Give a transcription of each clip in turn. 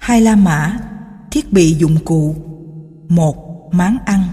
2 La Mã, thiết bị dụng cụ. 1. Máng ăn.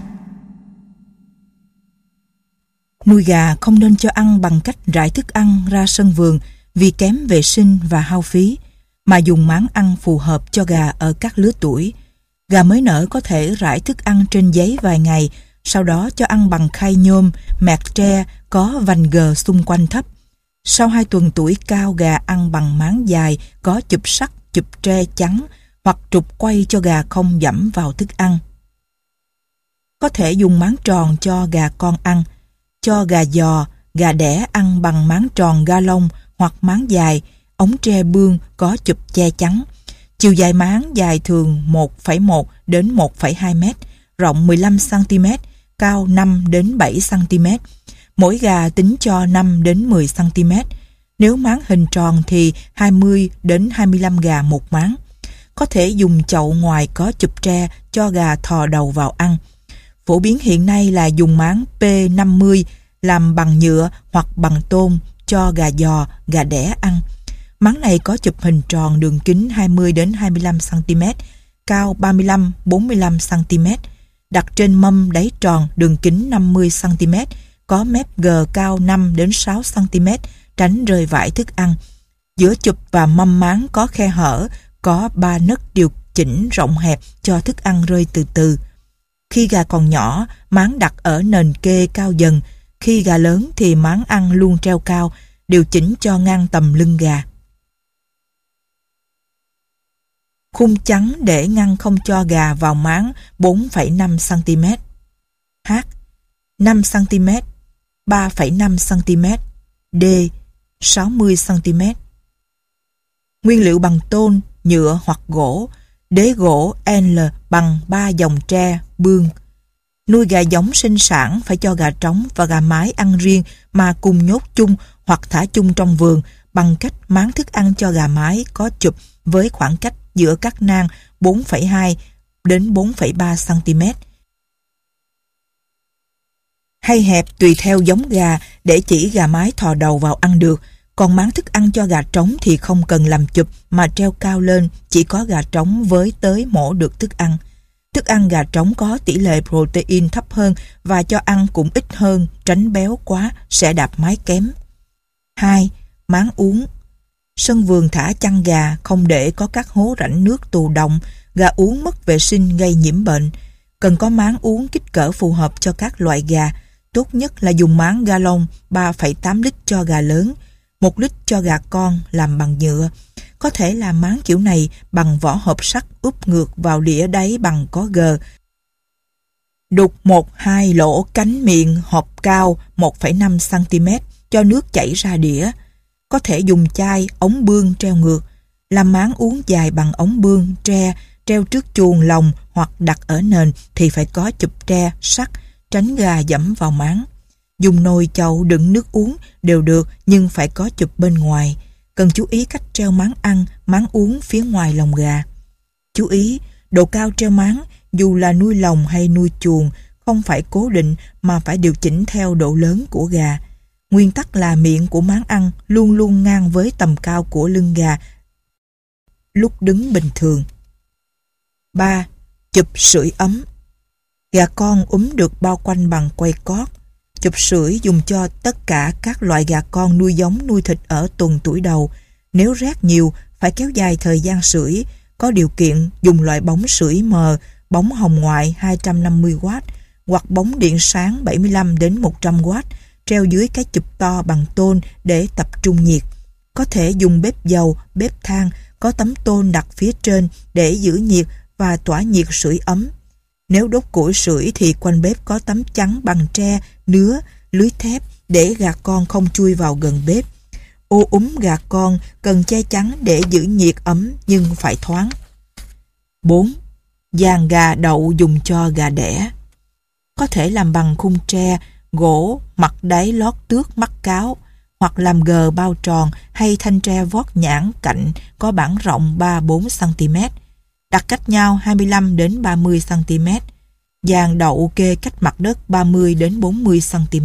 Nuôi gà không nên cho ăn bằng cách rải thức ăn ra sân vườn vì kém vệ sinh và hao phí, mà dùng máng ăn phù hợp cho gà ở các lứa tuổi. Gà mới nở có thể rải thức ăn trên giấy vài ngày, sau đó cho ăn bằng khay nhôm, mẹt tre có vành gờ xung quanh thấp. Sau 2 tuần tuổi cao, gà ăn bằng máng dài có chụp sắt, chụp tre trắng hoặc trục quay cho gà không dẫm vào thức ăn. Có thể dùng máng tròn cho gà con ăn. Cho gà giò, gà đẻ ăn bằng máng tròn ga lông hoặc máng dài, ống tre bương có chụp che chắn. Chiều dài máng dài thường 1,1 đến 1,2 m, rộng 15 cm, cao 5 đến 7 cm. Mỗi gà tính cho 5 đến 10 cm. Nếu máng hình tròn thì 20 đến 25 gà một máng. Có thể dùng chậu ngoài có chụp tre cho gà thò đầu vào ăn. Phổ biến hiện nay là dùng máng P50 làm bằng nhựa hoặc bằng tôn cho gà giò, gà đẻ ăn. Máng này có chụp hình tròn, đường kính 20 đến 25 cm, cao 35-45 cm, đặt trên mâm đáy tròn, đường kính 50 cm, có mép gờ cao 5 đến 6 cm, tránh rơi vãi thức ăn. Giữa chụp và mâm máng có khe hở, có 3 nấc điều chỉnh rộng hẹp cho thức ăn rơi từ từ. Khi gà còn nhỏ, máng đặt ở nền kê cao dần. Khi gà lớn thì máng ăn luôn treo cao, điều chỉnh cho ngang tầm lưng gà. Khung chắn để ngăn không cho gà vào máng 4,5 cm. H. 5 cm, 3,5 cm, D. 60 cm. Nguyên liệu bằng tôn, nhựa hoặc gỗ. Đế gỗ L bằng 3 dòng tre, bương. Nuôi gà giống sinh sản phải cho gà trống và gà mái ăn riêng mà cùng nhốt chung hoặc thả chung trong vườn bằng cách máng thức ăn cho gà mái có chụp với khoảng cách giữa các nang 4,2 đến 4,3 cm. Hay hẹp tùy theo giống gà để chỉ gà mái thò đầu vào ăn được. Còn máng thức ăn cho gà trống thì không cần làm chụp mà treo cao lên, chỉ có gà trống với tới mổ được thức ăn. Thức ăn gà trống có tỷ lệ protein thấp hơn và cho ăn cũng ít hơn, tránh béo quá sẽ đạp mái kém. 2. Máng uống. Sân vườn thả chăn gà không để có các hố rãnh nước tù động, gà uống mất vệ sinh gây nhiễm bệnh. Cần có máng uống kích cỡ phù hợp cho các loại gà. Tốt nhất là dùng máng ga lông 3,8 lít cho gà lớn, 1 lít cho gà con làm bằng nhựa. Có thể làm máng kiểu này bằng vỏ hộp sắt úp ngược vào đĩa đáy bằng có gờ. Đục 1-2 lỗ cánh miệng hộp cao 1,5 cm cho nước chảy ra đĩa. Có thể dùng chai, ống bương treo ngược. Làm máng uống dài bằng ống bương, tre, treo trước chuồng lồng hoặc đặt ở nền thì phải có chụp tre, sắt, tránh gà dẫm vào máng. Dùng nồi chậu đựng nước uống đều được nhưng phải có chụp bên ngoài. Cần chú ý cách treo máng ăn, máng uống phía ngoài lồng gà. Chú ý, độ cao treo máng dù là nuôi lồng hay nuôi chuồng không phải cố định mà phải điều chỉnh theo độ lớn của gà. Nguyên tắc là miệng của máng ăn luôn luôn ngang với tầm cao của lưng gà lúc đứng bình thường. 3. Chụp sưởi ấm. Gà con được bao quanh bằng quây cót. Chụp sưởi dùng cho tất cả các loại gà con nuôi giống nuôi thịt ở tuần tuổi đầu. Nếu rét nhiều, phải kéo dài thời gian sưởi. Có điều kiện dùng loại bóng sưởi mờ, bóng hồng ngoại 250W hoặc bóng điện sáng 75 đến 100W treo dưới cái chụp to bằng tôn để tập trung nhiệt. Có thể dùng bếp dầu, bếp than có tấm tôn đặt phía trên để giữ nhiệt và tỏa nhiệt sưởi ấm. Nếu đốt củi sưởi thì quanh bếp có tấm chắn bằng tre, nứa, lưới thép để gà con không chui vào gần bếp. Ô gà con cần che chắn để giữ nhiệt ấm nhưng phải thoáng. 4. Giàn gà đậu dùng cho gà đẻ. Có thể làm bằng khung tre, gỗ, mặt đáy lót tước mắc cáo, hoặc làm gờ bao tròn hay thanh tre vót nhãn cạnh có bản rộng 3-4 cm. Đặt cách nhau 25 đến 30 cm. Giàn đậu kê cách mặt đất 30 đến 40 cm.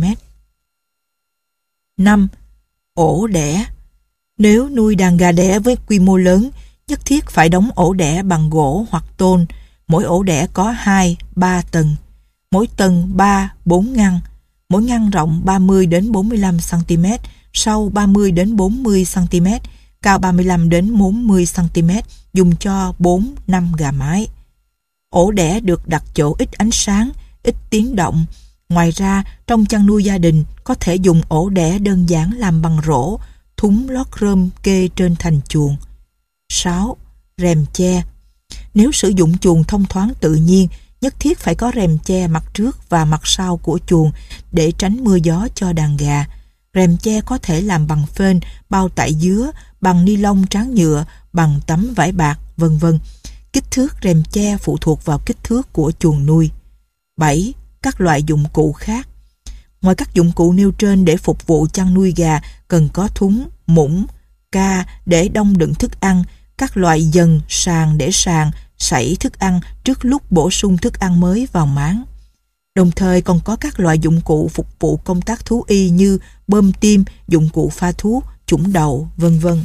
5. Ổ đẻ. Nếu nuôi đàn gà đẻ với quy mô lớn, Nhất thiết phải đóng ổ đẻ bằng gỗ hoặc tôn. Mỗi ổ đẻ có 2-3 tầng. Mỗi tầng 3-4 ngăn. Mỗi ngăn rộng 30 đến 45 cm, sâu 30 đến 40 cm, cao 35 đến 40 cm, dùng cho 4-5 gà mái. Ổ đẻ được đặt chỗ ít ánh sáng, ít tiếng động. Ngoài ra, trong chăn nuôi gia đình có thể dùng ổ đẻ đơn giản làm bằng rổ, thúng lót rơm kê trên thành chuồng. 6. Rèm che. Nếu sử dụng chuồng thông thoáng tự nhiên, nhất thiết phải có rèm che mặt trước và mặt sau của chuồng để tránh mưa gió cho đàn gà. Rèm che có thể làm bằng phên, bao tải dứa, bằng ni lông tráng nhựa, bằng tấm vải bạc, vân vân. Kích thước rèm che phụ thuộc vào kích thước của chuồng nuôi. 7. Các loại dụng cụ khác. Ngoài các dụng cụ nêu trên để phục vụ chăn nuôi gà, cần có thúng, muỗng, ca để đong đựng thức ăn, các loại dần, sàng để sàng, sảy thức ăn trước lúc bổ sung thức ăn mới vào máng. Đồng thời còn có các loại dụng cụ phục vụ công tác thú y như bơm tim, dụng cụ pha thuốc, chủng đầu, vân vân.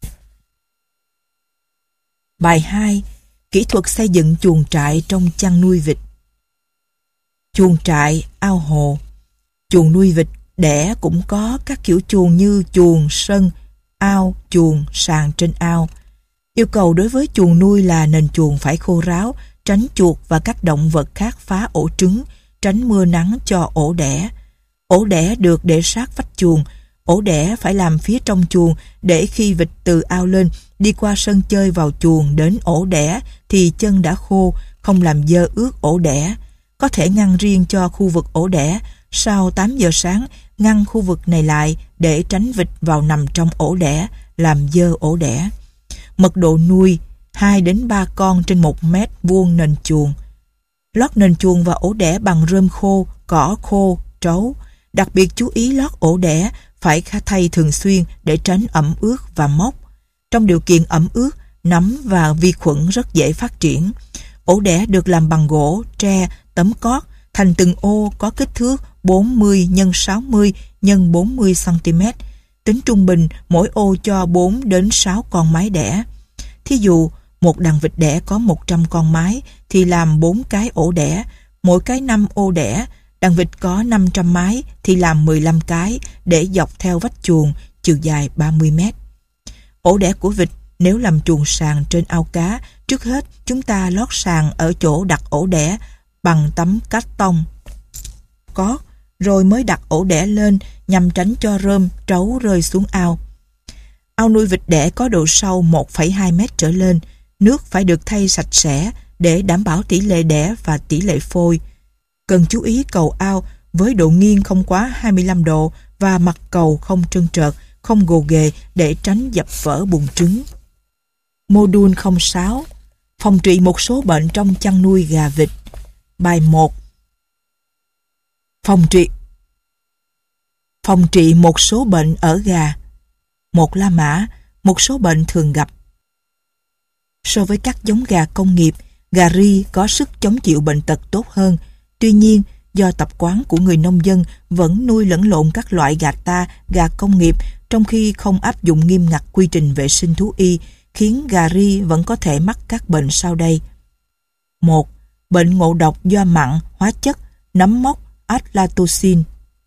Bài 2. Kỹ thuật xây dựng chuồng trại trong chăn nuôi vịt. Chuồng trại, ao hồ. Chuồng nuôi vịt đẻ cũng có các kiểu chuồng như chuồng, sân, ao, chuồng, sàn trên ao. Yêu cầu đối với chuồng nuôi là nền chuồng phải khô ráo, tránh chuột và các động vật khác phá ổ trứng, tránh mưa nắng cho ổ đẻ. Ổ đẻ được để sát vách chuồng. Ổ đẻ phải làm phía trong chuồng để khi vịt từ ao lên, đi qua sân chơi vào chuồng đến ổ đẻ thì chân đã khô, không làm dơ ướt ổ đẻ. Có thể ngăn riêng cho khu vực ổ đẻ. Sau 8 giờ sáng, ngăn khu vực này lại để tránh vịt vào nằm trong ổ đẻ, làm dơ ổ đẻ. Mật độ nuôi 2 đến 3 con trên 1 mét vuông nền chuồng. Lót nền chuồng và ổ đẻ bằng rơm khô, cỏ khô, trấu. Đặc biệt chú ý lót ổ đẻ phải thay thường xuyên để tránh ẩm ướt và mốc. Trong điều kiện ẩm ướt, nấm và vi khuẩn rất dễ phát triển. Ổ đẻ được làm bằng gỗ, tre, tấm cót, thành từng ô có kích thước 40 x 60 x 40 cm. Tính trung bình mỗi ô cho 4 đến 6 con mái đẻ. Thí dụ, một đàn vịt đẻ có 100 con mái thì làm 4 cái ổ đẻ, mỗi cái 5 ô đẻ. Đàn vịt có 500 mái thì làm 15 cái để dọc theo vách chuồng, chiều dài 30 mét. Ổ đẻ của vịt nếu làm chuồng sàn trên ao cá, trước hết chúng ta lót sàn ở chỗ đặt ổ đẻ bằng tấm cát tông cót, rồi mới đặt ổ đẻ lên nhằm tránh cho rơm, trấu rơi xuống ao. Ao nuôi vịt đẻ có độ sâu 1,2 mét trở lên, nước phải được thay sạch sẽ để đảm bảo tỷ lệ đẻ và tỷ lệ phôi. Cần chú ý cầu ao với độ nghiêng không quá 25 độ và mặt cầu không trơn trượt, không gồ ghề để tránh dập vỡ buồng trứng. Mô-đun 06. Phòng trị một số bệnh trong chăn nuôi gà vịt. Bài 1. Phòng trị một số bệnh ở gà. 1. La Mã, một số bệnh thường gặp. So với các giống gà công nghiệp, gà ri có sức chống chịu bệnh tật tốt hơn. Tuy nhiên, do tập quán của người nông dân vẫn nuôi lẫn lộn các loại gà ta, gà công nghiệp, trong khi không áp dụng nghiêm ngặt quy trình vệ sinh thú y, khiến gà ri vẫn có thể mắc các bệnh sau đây. 1. Bệnh ngộ độc do mặn, hóa chất, nấm mốc, aflatoxin.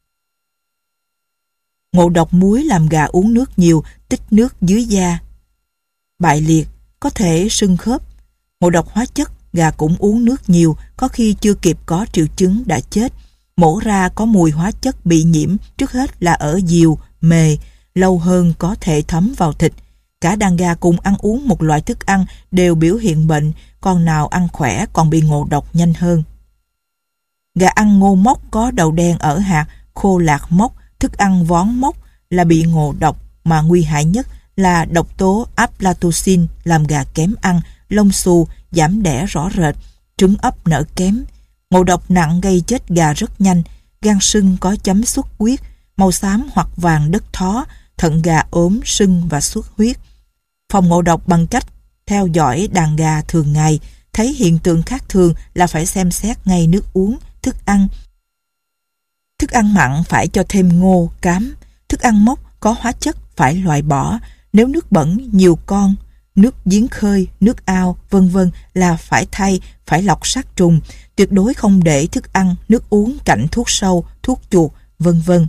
Ngộ độc muối làm gà uống nước nhiều, tích nước dưới da. Bại liệt, có thể sưng khớp. Ngộ độc hóa chất, gà cũng uống nước nhiều, có khi chưa kịp có triệu chứng đã chết. Mổ ra có mùi hóa chất bị nhiễm, trước hết là ở diều, mề, lâu hơn có thể thấm vào thịt. Cả đàn gà cùng ăn uống một loại thức ăn đều biểu hiện bệnh, con nào ăn khỏe còn bị ngộ độc nhanh hơn. Gà ăn ngô mốc có đầu đen ở hạt, khô lạc mốc, thức ăn vón mốc là bị ngộ độc, mà nguy hại nhất là độc tố aflatoxin làm gà kém ăn, lông xù, giảm đẻ rõ rệt, trứng ấp nở kém. Ngộ độc nặng gây chết gà rất nhanh, gan sưng có chấm xuất huyết, màu xám hoặc vàng đất thó, thận gà ốm, sưng và xuất huyết. Phòng ngộ độc bằng cách theo dõi đàn gà thường ngày, thấy hiện tượng khác thường là phải xem xét ngay nước uống, thức ăn. Thức ăn mặn phải cho thêm ngô, cám. Thức ăn mốc có hóa chất phải loại bỏ. Nếu nước bẩn, nhiều con, nước giếng khơi, nước ao, vân vân là phải thay, phải lọc sát trùng, tuyệt đối không để thức ăn, nước uống cạnh thuốc sâu, thuốc chuột, vân vân.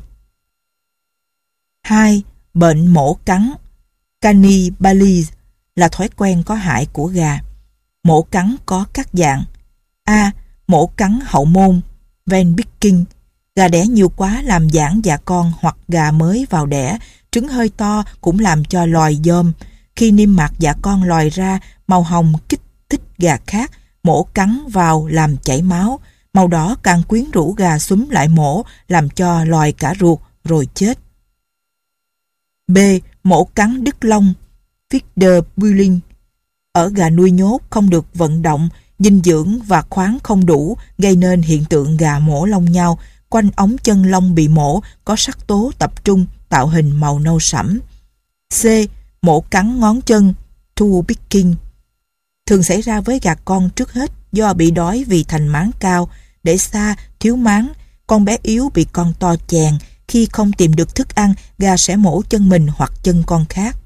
2. Bệnh mổ cắn cannibalism là thói quen có hại của gà. Mổ cắn có các dạng. A. Mổ cắn hậu môn vein picking. Gà đẻ nhiều quá làm giãn dạ con hoặc gà mới vào đẻ, trứng hơi to cũng làm cho lòi dơm. Khi niêm mạc dạ con lòi ra, màu hồng kích thích gà khác, mổ cắn vào làm chảy máu. Màu đỏ càng quyến rũ gà xúm lại mổ, làm cho lòi cả ruột rồi chết. B. Mổ cắn đứt lông feeder bullying. Ở gà nuôi nhốt không được vận động, dinh dưỡng và khoáng không đủ, gây nên hiện tượng gà mổ lông nhau, quanh ống chân lông bị mổ có sắc tố tập trung tạo hình màu nâu sẫm. C. Mổ cắn ngón chân toe picking. Thường xảy ra với gà con trước hết do bị đói vì thành máng cao, để xa, thiếu máng, con bé yếu bị con to chèn. Khi không tìm được thức ăn, gà sẽ mổ chân mình hoặc chân con khác.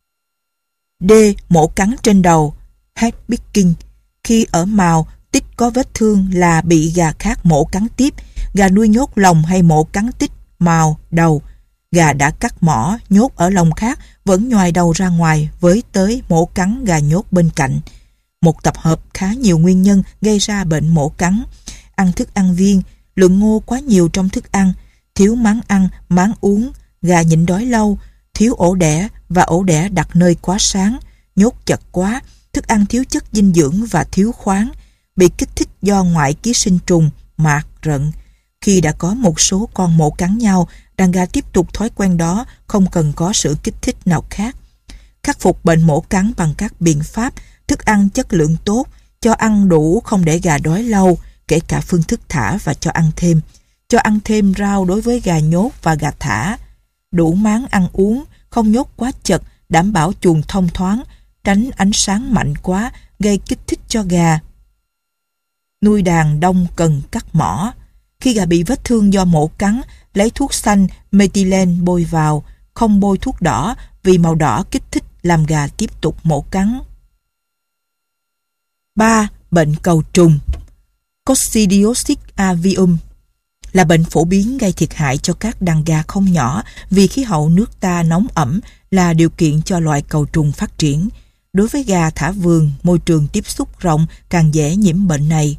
D. Mổ cắn trên đầu head picking. Khi ở mào, tích có vết thương là bị gà khác mổ cắn tiếp. Gà nuôi nhốt lồng hay mổ cắn tích, mào, đầu. Gà đã cắt mỏ, nhốt ở lồng khác vẫn nhoài đầu ra ngoài với tới mổ cắn gà nhốt bên cạnh. Một tập hợp khá nhiều nguyên nhân gây ra bệnh mổ cắn. Ăn thức ăn viên, lượng ngô quá nhiều trong thức ăn, thiếu máng ăn, máng uống, gà nhịn đói lâu, thiếu ổ đẻ và ổ đẻ đặt nơi quá sáng, nhốt chật quá, thức ăn thiếu chất dinh dưỡng và thiếu khoáng, bị kích thích do ngoại ký sinh trùng, mạc, rận. Khi đã có một số con mổ cắn nhau, đàn gà tiếp tục thói quen đó, không cần có sự kích thích nào khác. Khắc phục bệnh mổ cắn bằng các biện pháp, thức ăn chất lượng tốt, cho ăn đủ không để gà đói lâu, kể cả phương thức thả và cho ăn thêm. Cho ăn thêm rau đối với gà nhốt và gà thả. Đủ máng ăn uống, không nhốt quá chật, đảm bảo chuồng thông thoáng, tránh ánh sáng mạnh quá, gây kích thích cho gà. Nuôi đàn đông cần cắt mỏ. Khi gà bị vết thương do mổ cắn, lấy thuốc xanh methylene bôi vào, không bôi thuốc đỏ vì màu đỏ kích thích làm gà tiếp tục mổ cắn. 3. Bệnh cầu trùng Coccidiosis avium là bệnh phổ biến gây thiệt hại cho các đàn gà không nhỏ vì khí hậu nước ta nóng ẩm là điều kiện cho loại cầu trùng phát triển. Đối với gà thả vườn, môi trường tiếp xúc rộng càng dễ nhiễm bệnh này.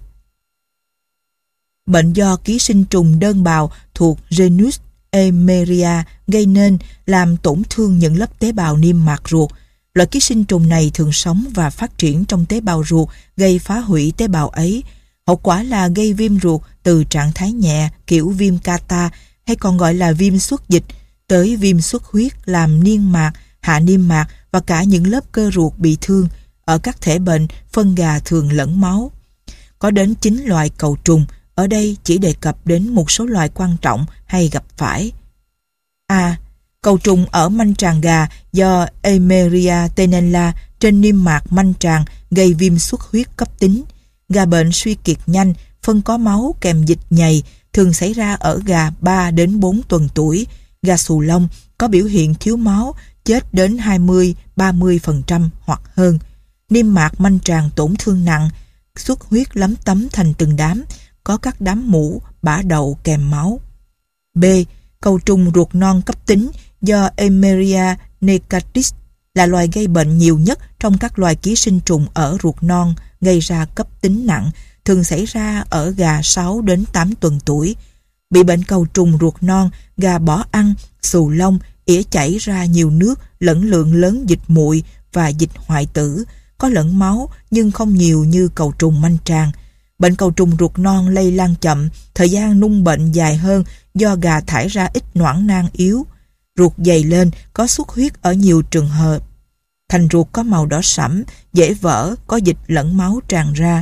Bệnh do ký sinh trùng đơn bào thuộc genus Emeria gây nên làm tổn thương những lớp tế bào niêm mạc ruột. Loại ký sinh trùng này thường sống và phát triển trong tế bào ruột, gây phá hủy tế bào ấy. Hậu quả là gây viêm ruột từ trạng thái nhẹ kiểu viêm Kata hay còn gọi là viêm xuất dịch tới viêm xuất huyết làm niêm mạc, hạ niêm mạc và cả những lớp cơ ruột bị thương. Ở các thể bệnh, phân gà thường lẫn máu. Có đến 9 loại cầu trùng, ở đây chỉ đề cập đến một số loại quan trọng hay gặp phải. A. Cầu trùng ở manh tràng gà do Emeria tenella trên niêm mạc manh tràng gây viêm xuất huyết cấp tính. Gà bệnh suy kiệt nhanh, phân có máu kèm dịch nhầy, thường xảy ra ở gà 3 đến 4 tuần tuổi. Gà xù lông có biểu hiện thiếu máu, chết đến 20-30% hoặc hơn. Niêm mạc manh tràng tổn thương nặng, xuất huyết lấm tấm thành từng đám, có các đám mũ, bã đậu kèm máu. B. Cầu trùng ruột non cấp tính do Emeria necatis là loài gây bệnh nhiều nhất trong các loài ký sinh trùng ở ruột non, gây ra cấp tính nặng, thường xảy ra ở gà 6 đến 8 tuần tuổi. Bị bệnh cầu trùng ruột non, gà bỏ ăn, xù lông, ỉa chảy ra nhiều nước lẫn lượng lớn dịch muội và dịch hoại tử, có lẫn máu nhưng không nhiều như cầu trùng manh tràng. Bệnh cầu trùng ruột non lây lan chậm, thời gian nung bệnh dài hơn do gà thải ra ít noãn nang yếu. Ruột dày lên, có xuất huyết ở nhiều trường hợp. Thành ruột có màu đỏ sẫm, dễ vỡ, có dịch lẫn máu tràn ra.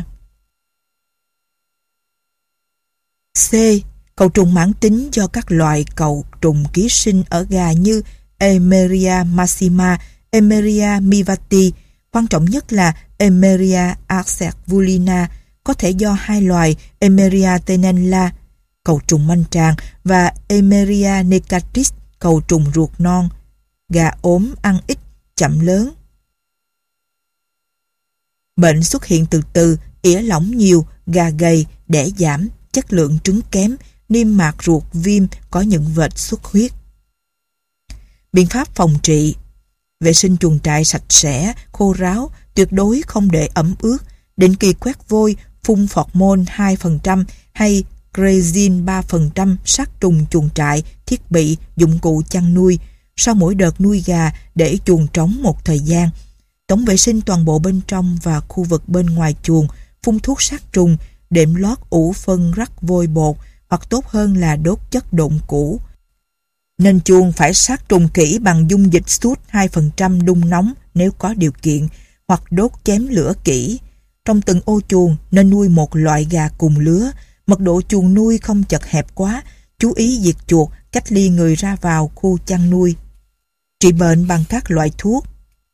C. Cầu trùng mãn tính do các loại cầu trùng ký sinh ở gà như Emeria maxima, Emeria mivati. Quan trọng nhất là Emeria acervulina, có thể do hai loài Emeria tenella, cầu trùng manh tràng, và Emeria necatis, cầu trùng ruột non. Gà ốm, ăn ít, chậm lớn. Bệnh xuất hiện từ từ, ỉa lỏng nhiều, gà gầy, đẻ giảm, chất lượng trứng kém, niêm mạc ruột viêm, có những vệt xuất huyết. Biện pháp phòng trị: vệ sinh chuồng trại sạch sẽ, khô ráo, tuyệt đối không để ẩm ướt, định kỳ quét vôi, phun phọt môn 2% hay Crezin 3% sát trùng chuồng trại, thiết bị, dụng cụ chăn nuôi. Sau mỗi đợt nuôi gà để chuồng trống một thời gian. Tổng vệ sinh toàn bộ bên trong và khu vực bên ngoài chuồng, phun thuốc sát trùng, đệm lót ủ phân rắc vôi bột, hoặc tốt hơn là đốt chất độn cũ. Nên chuồng phải sát trùng kỹ bằng dung dịch sút 2% đun nóng nếu có điều kiện, hoặc đốt chém lửa kỹ. Trong từng ô chuồng nên nuôi một loại gà cùng lứa, mật độ chuồng nuôi không chật hẹp quá, chú ý diệt chuột, cách ly người ra vào khu chăn nuôi. Trị bệnh bằng các loại thuốc: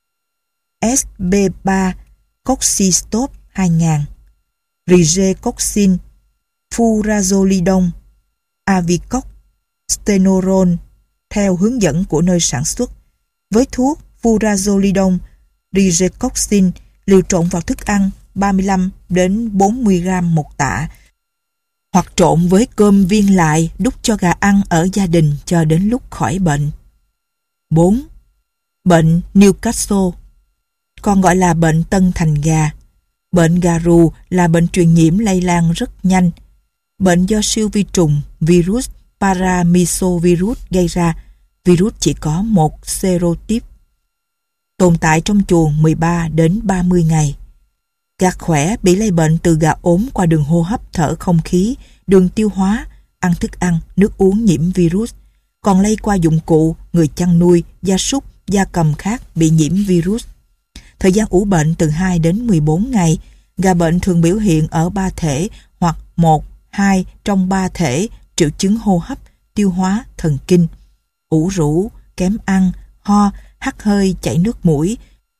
SB3 Coccidiostatin 2000, Rigecoxin, Furazolidon, Avicox, Stenorol theo hướng dẫn của nơi sản xuất. Với thuốc Furazolidon, Rigecoxin liều trộn vào thức ăn 35 đến 40 gram một tạ, hoặc trộn với cơm viên lại đút cho gà ăn ở gia đình cho đến lúc khỏi bệnh. 4. Bệnh Newcastle, còn gọi là bệnh tân thành gà. Bệnh gà rù là bệnh truyền nhiễm lây lan rất nhanh. Bệnh do siêu vi trùng virus Paramyxovirus gây ra. Virus chỉ có một serotype. Tồn tại trong chuồng 13 đến 30 ngày. Gà khỏe bị lây bệnh từ gà ốm qua đường hô hấp, thở không khí, đường tiêu hóa, ăn thức ăn, nước uống nhiễm virus. Còn lây qua dụng cụ, người chăn nuôi, gia súc, gia cầm khác bị nhiễm virus. Thời gian ủ bệnh từ 2 đến 14 ngày. Gà bệnh thường biểu hiện ở 3 thể hoặc 1, 2 trong 3 thể triệu chứng hô hấp, tiêu hóa, thần kinh. Ủ rũ, kém ăn, ho, hắt hơi, chảy nước mũi,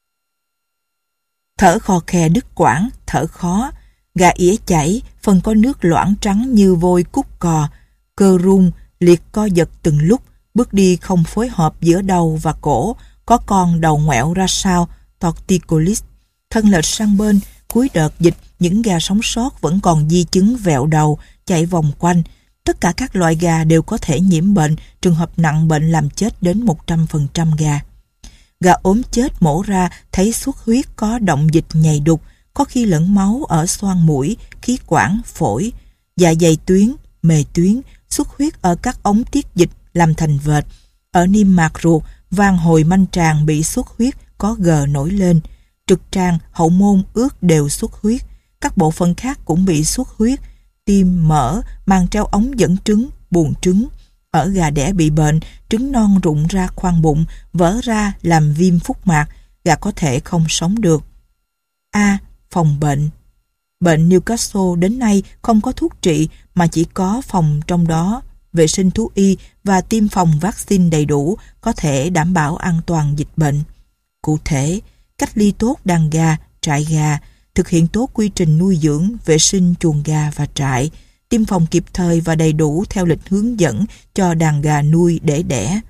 thở khò khè đứt quãng, thở khó, gà ỉa chảy, phần có nước loãng trắng như vôi cút cò, cơ rung, liệt co giật từng lúc, bước đi không phối hợp giữa đầu và cổ, có con đầu ngoẹo ra sau, torticollis, thân lệch sang bên. Cuối đợt dịch, những gà sống sót vẫn còn di chứng vẹo đầu, chạy vòng quanh. Tất cả các loại gà đều có thể nhiễm bệnh, trường hợp nặng bệnh làm chết đến 100% gà. Gà ốm chết mổ ra thấy xuất huyết có động dịch nhầy đục, có khi lẫn máu ở xoang mũi, khí quản, phổi, dạ dày tuyến, mề tuyến, xuất huyết ở các ống tiết dịch làm thành vệt. Ở niêm mạc ruột, van hồi manh tràng bị xuất huyết, có gờ nổi lên. Trực tràng, hậu môn ướt đều xuất huyết. Các bộ phận khác cũng bị xuất huyết. Tim, mỡ, màng treo ống dẫn trứng, buồng trứng. Ở gà đẻ bị bệnh, trứng non rụng ra khoang bụng, vỡ ra làm viêm phúc mạc, gà có thể không sống được. A. Phòng bệnh. Bệnh Newcastle đến nay không có thuốc trị mà chỉ có phòng trong đó. Vệ sinh thú y và tiêm phòng vaccine đầy đủ có thể đảm bảo an toàn dịch bệnh. Cụ thể, cách ly tốt đàn gà, trại gà, thực hiện tốt quy trình nuôi dưỡng, vệ sinh chuồng gà và trại, tiêm phòng kịp thời và đầy đủ theo lịch hướng dẫn cho đàn gà nuôi để đẻ.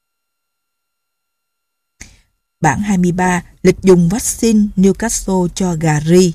Bản 23. Lịch dùng vaccine Newcastle cho gà ri.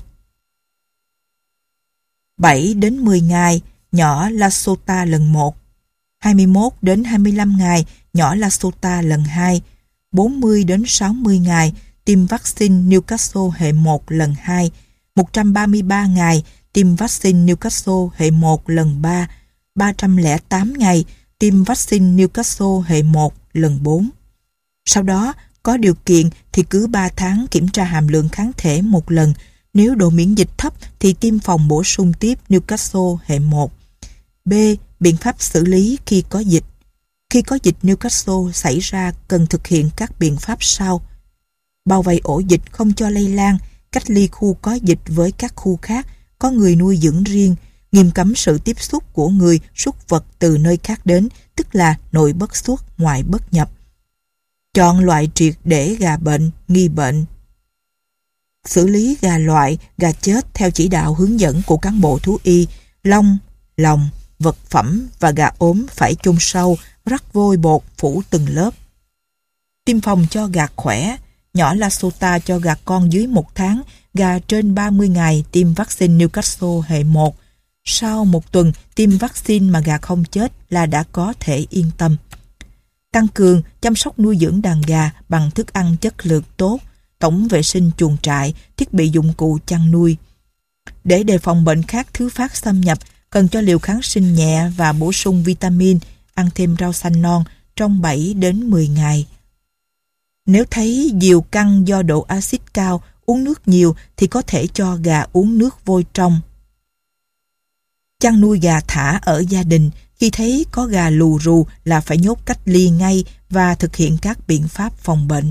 7 đến 10 ngày, nhỏ Lasota lần 1. 21 đến 25 ngày, nhỏ Lasota lần 2. 40 đến 60 ngày, tiêm vaccine Newcastle hệ 1 lần 2. 133 ngày, tiêm vaccine Newcastle hệ 1 lần 3. 308 ngày, tiêm vaccine Newcastle hệ 1 lần 4. Sau đó, có điều kiện thì cứ 3 tháng kiểm tra hàm lượng kháng thể một lần. Nếu độ miễn dịch thấp thì tiêm phòng bổ sung tiếp Newcastle hệ 1. B. Biện pháp xử lý khi có dịch. Khi có dịch Newcastle xảy ra cần thực hiện các biện pháp sau. Bao vây ổ dịch không cho lây lan, cách ly khu có dịch với các khu khác, có người nuôi dưỡng riêng, nghiêm cấm sự tiếp xúc của người, súc vật từ nơi khác đến, tức là nội bất xuất, ngoại bất nhập. Chọn loại triệt để gà bệnh, nghi bệnh. Xử lý gà loại, gà chết theo chỉ đạo hướng dẫn của cán bộ thú y, lông, lòng, vật phẩm và gà ốm phải chôn sâu, rắc vôi bột phủ từng lớp. Tiêm phòng cho gà khỏe, nhỏ Lasota cho gà con dưới 1 tháng, gà trên 30 ngày tiêm vaccine Newcastle hệ 1. Sau một tuần tiêm vaccine mà gà không chết là đã có thể yên tâm. Tăng cường chăm sóc nuôi dưỡng đàn gà bằng thức ăn chất lượng tốt, tổng vệ sinh chuồng trại, thiết bị dụng cụ chăn nuôi. Để đề phòng bệnh khác thứ phát xâm nhập, cần cho liều kháng sinh nhẹ và bổ sung vitamin, ăn thêm rau xanh non trong 7 đến 10 ngày. Nếu thấy diều căng do độ axit cao, uống nước nhiều thì có thể cho gà uống nước vôi trong. Chăn nuôi gà thả ở gia đình, khi thấy có gà lù rù là phải nhốt cách ly ngay và thực hiện các biện pháp phòng bệnh.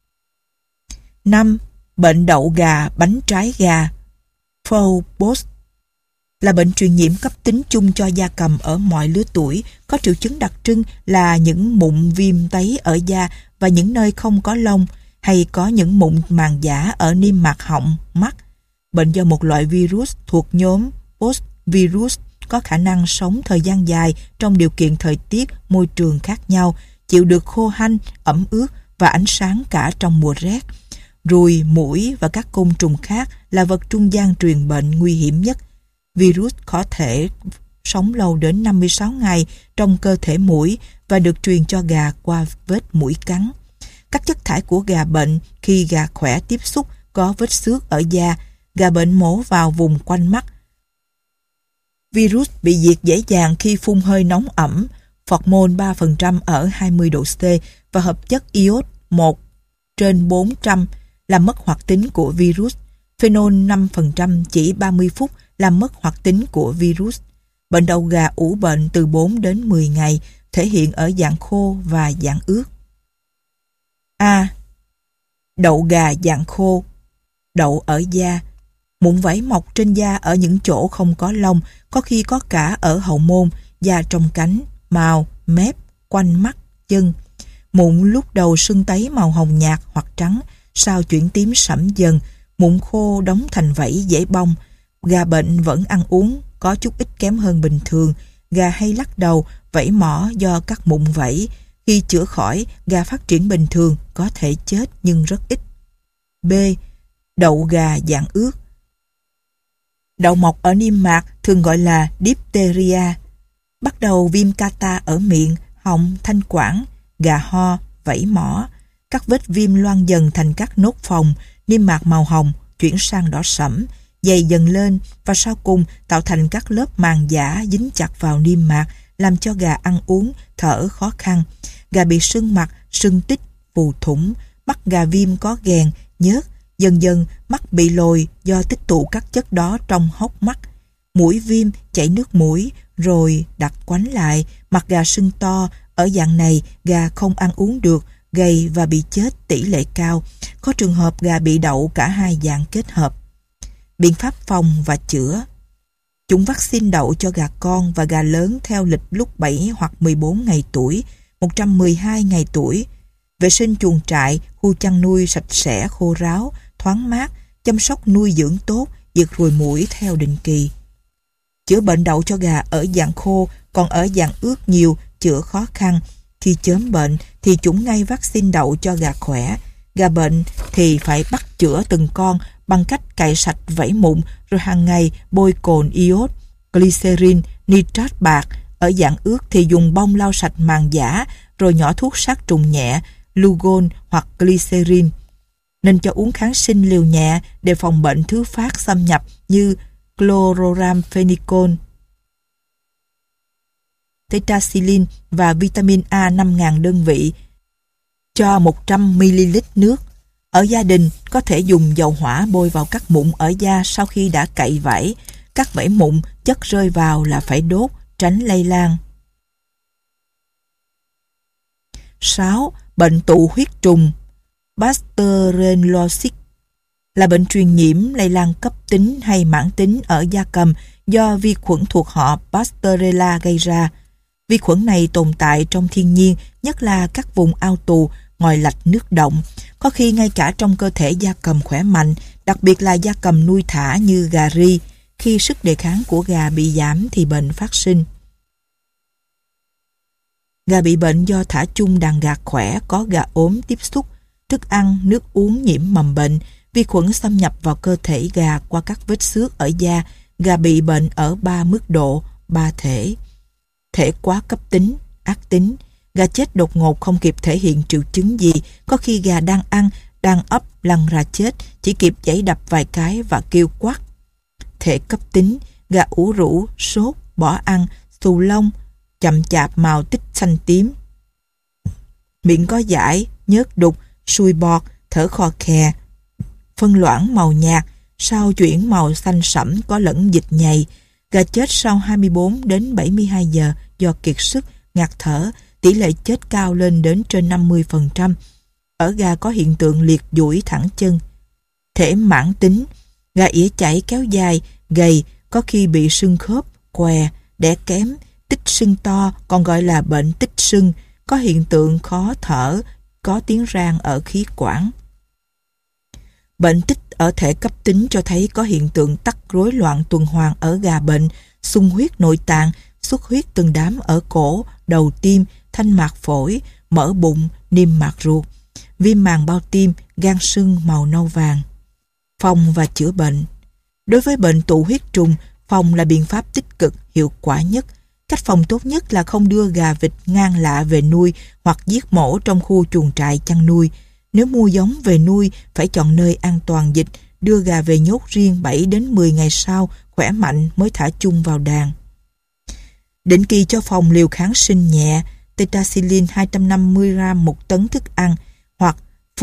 5. Bệnh đậu gà, bánh trái gà Fowl pox là bệnh truyền nhiễm cấp tính chung cho gia cầm ở mọi lứa tuổi, có triệu chứng đặc trưng là những mụn viêm tấy ở da và những nơi không có lông, hay có những mụn màng giả ở niêm mạc họng, mắt. Bệnh do một loại virus thuộc nhóm Postvirus có khả năng sống thời gian dài trong điều kiện thời tiết, môi trường khác nhau, chịu được khô hanh, ẩm ướt và ánh sáng cả trong mùa rét. Ruồi, muỗi và các côn trùng khác là vật trung gian truyền bệnh nguy hiểm nhất. Virus có thể sống lâu đến 56 ngày trong cơ thể muỗi và được truyền cho gà qua vết muỗi cắn. Các chất thải của gà bệnh khi gà khỏe tiếp xúc có vết xước ở da, gà bệnh mổ vào vùng quanh mắt. Virus bị diệt dễ dàng khi phun hơi nóng ẩm, phormone 3% ở 20 độ C và hợp chất iốt 1/400 làm mất hoạt tính của virus. Phenol 5% chỉ 30 phút làm mất hoạt tính của virus. Bệnh đậu gà ủ bệnh từ 4 đến 10 ngày, thể hiện ở dạng khô và dạng ướt. A. Đậu gà dạng khô. Đậu ở da. Mụn vảy mọc trên da ở những chỗ không có lông, có khi có cả ở hậu môn, da trong cánh, mào, mép, quanh mắt, chân. Mụn lúc đầu sưng tấy màu hồng nhạt hoặc trắng, sau chuyển tím sẫm dần, mụn khô đóng thành vảy dễ bong. Gà bệnh vẫn ăn uống, có chút ít kém hơn bình thường. Gà hay lắc đầu, vẫy mỏ do các mụn vảy. Khi chữa khỏi, gà phát triển bình thường, có thể chết nhưng rất ít. B. Đậu gà dạng ướt. Đậu mọc ở niêm mạc thường gọi là diphtheria. Bắt đầu viêm kata ở miệng, họng, thanh quản, gà ho, vẫy mỏ. Các vết viêm loang dần thành các nốt phồng, niêm mạc màu hồng chuyển sang đỏ sẫm, dày dần lên và sau cùng tạo thành các lớp màng giả dính chặt vào niêm mạc, làm cho gà ăn uống, thở khó khăn. Gà bị sưng mặt, sưng tích, phù thủng, mắt gà viêm có ghèn, nhớt, dần dần mắt bị lồi do tích tụ các chất đó trong hốc mắt. Mũi viêm, chảy nước mũi, rồi đặt quánh lại, mặt gà sưng to. Ở dạng này, gà không ăn uống được, gầy và bị chết tỷ lệ cao. Có trường hợp gà bị đậu cả hai dạng kết hợp. Biện pháp phòng và chữa. Chủng vaccine đậu cho gà con và gà lớn theo lịch lúc 7 hoặc 14 ngày tuổi, 112 ngày tuổi. Vệ sinh chuồng trại, khu chăn nuôi sạch sẽ khô ráo, thoáng mát, chăm sóc nuôi dưỡng tốt, diệt ruồi muỗi theo định kỳ. Chữa bệnh đậu cho gà ở dạng khô, còn ở dạng ướt nhiều, chữa khó khăn. Khi chớm bệnh thì chủng ngay vaccine đậu cho gà khỏe. Gà bệnh thì phải bắt chữa từng con bằng cách cạy sạch vảy mụn, rồi hàng ngày bôi cồn iốt, glycerin, nitrat bạc. Ở dạng ướt thì dùng bông lau sạch màng giả, rồi nhỏ thuốc sát trùng nhẹ, Lugol hoặc glycerin. Nên cho uống kháng sinh liều nhẹ để phòng bệnh thứ phát xâm nhập như chloramphenicol, tetracycline và vitamin A 5.000 đơn vị cho 100ml nước. Ở gia đình có thể dùng dầu hỏa bôi vào các mụn ở da sau khi đã cạy vảy. Các vảy mụn chất rơi vào là phải đốt, tránh lây lan. 6. Bệnh tụ huyết trùng Pasteurellosis là bệnh truyền nhiễm lây lan cấp tính hay mãn tính ở gia cầm do vi khuẩn thuộc họ Pasteurella gây ra. Vi khuẩn này tồn tại trong thiên nhiên, nhất là các vùng ao tù, ngòi lạch nước động, có khi ngay cả trong cơ thể gia cầm khỏe mạnh, đặc biệt là gia cầm nuôi thả như gà ri. Khi sức đề kháng của gà bị giảm thì bệnh phát sinh. Gà bị bệnh do thả chung đàn gà khỏe, có gà ốm tiếp xúc, thức ăn, nước uống nhiễm mầm bệnh. Vi khuẩn xâm nhập vào cơ thể gà qua các vết xước ở da. Gà bị bệnh ở 3 mức độ, 3 thể. Thể quá cấp tính, ác tính. Gà chết đột ngột không kịp thể hiện triệu chứng gì. Có khi gà đang ăn, đang ấp lăn ra chết, chỉ kịp giãy đập vài cái và kêu quát. Thể cấp tính, gà ủ rũ, sốt, bỏ ăn, xù lông, chậm chạp màu tích xanh tím. Miệng có dãi, nhớt đục, sùi bọt, thở khò khè. Phân loãng màu nhạt, sau chuyển màu xanh sẫm có lẫn dịch nhầy. Gà chết sau 24 đến 72 giờ do kiệt sức, ngạt thở, tỷ lệ chết cao lên đến trên 50%. Ở gà có hiện tượng liệt duỗi thẳng chân. Thể mãn tính, gà ỉa chảy kéo dài, gầy, có khi bị sưng khớp, què, đẻ kém, tích sưng to, còn gọi là bệnh tích sưng, có hiện tượng khó thở, có tiếng rang ở khí quản. Bệnh tích ở thể cấp tính cho thấy có hiện tượng tắc rối loạn tuần hoàn ở gà bệnh, xung huyết nội tạng, xuất huyết từng đám ở cổ, đầu tim, thanh mạc phổi, mỡ bụng, niêm mạc ruột, viêm màng bao tim, gan sưng màu nâu vàng. Phòng và chữa bệnh. Đối với bệnh tụ huyết trùng, phòng là biện pháp tích cực, hiệu quả nhất. Cách phòng tốt nhất là không đưa gà vịt ngan lạ về nuôi hoặc giết mổ trong khu chuồng trại chăn nuôi. Nếu mua giống về nuôi, phải chọn nơi an toàn dịch, đưa gà về nhốt riêng 7 đến 10 ngày sau, khỏe mạnh mới thả chung vào đàn. Định kỳ cho phòng liều kháng sinh nhẹ, tetracycline 250g một tấn thức ăn, hoặc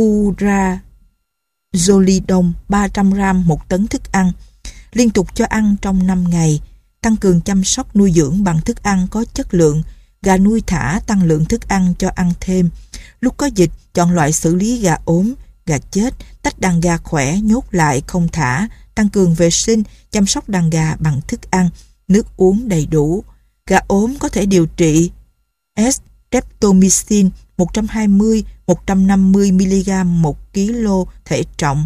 furazolidone 300g một tấn thức ăn. Liên tục cho ăn trong 5 ngày. Tăng cường chăm sóc nuôi dưỡng bằng thức ăn có chất lượng. Gà nuôi thả tăng lượng thức ăn cho ăn thêm. Lúc có dịch, chọn loại xử lý gà ốm, gà chết, tách đàn gà khỏe nhốt lại không thả, tăng cường vệ sinh, chăm sóc đàn gà bằng thức ăn, nước uống đầy đủ. Gà ốm có thể điều trị streptomycin 120-150mg một kg thể trọng,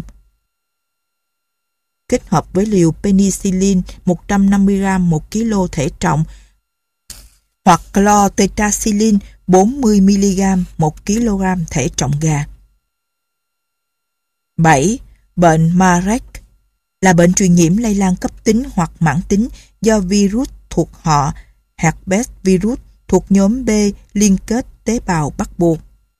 kết hợp với liều penicillin 150g một kg thể trọng, hoặc chlortetracycline 40mg một kg thể trọng gà. 7. Bệnh Marek là bệnh truyền nhiễm lây lan cấp tính hoặc mãn tính do virus thuộc họ herpes virus thuộc nhóm B liên kết tế bào bắt buộc.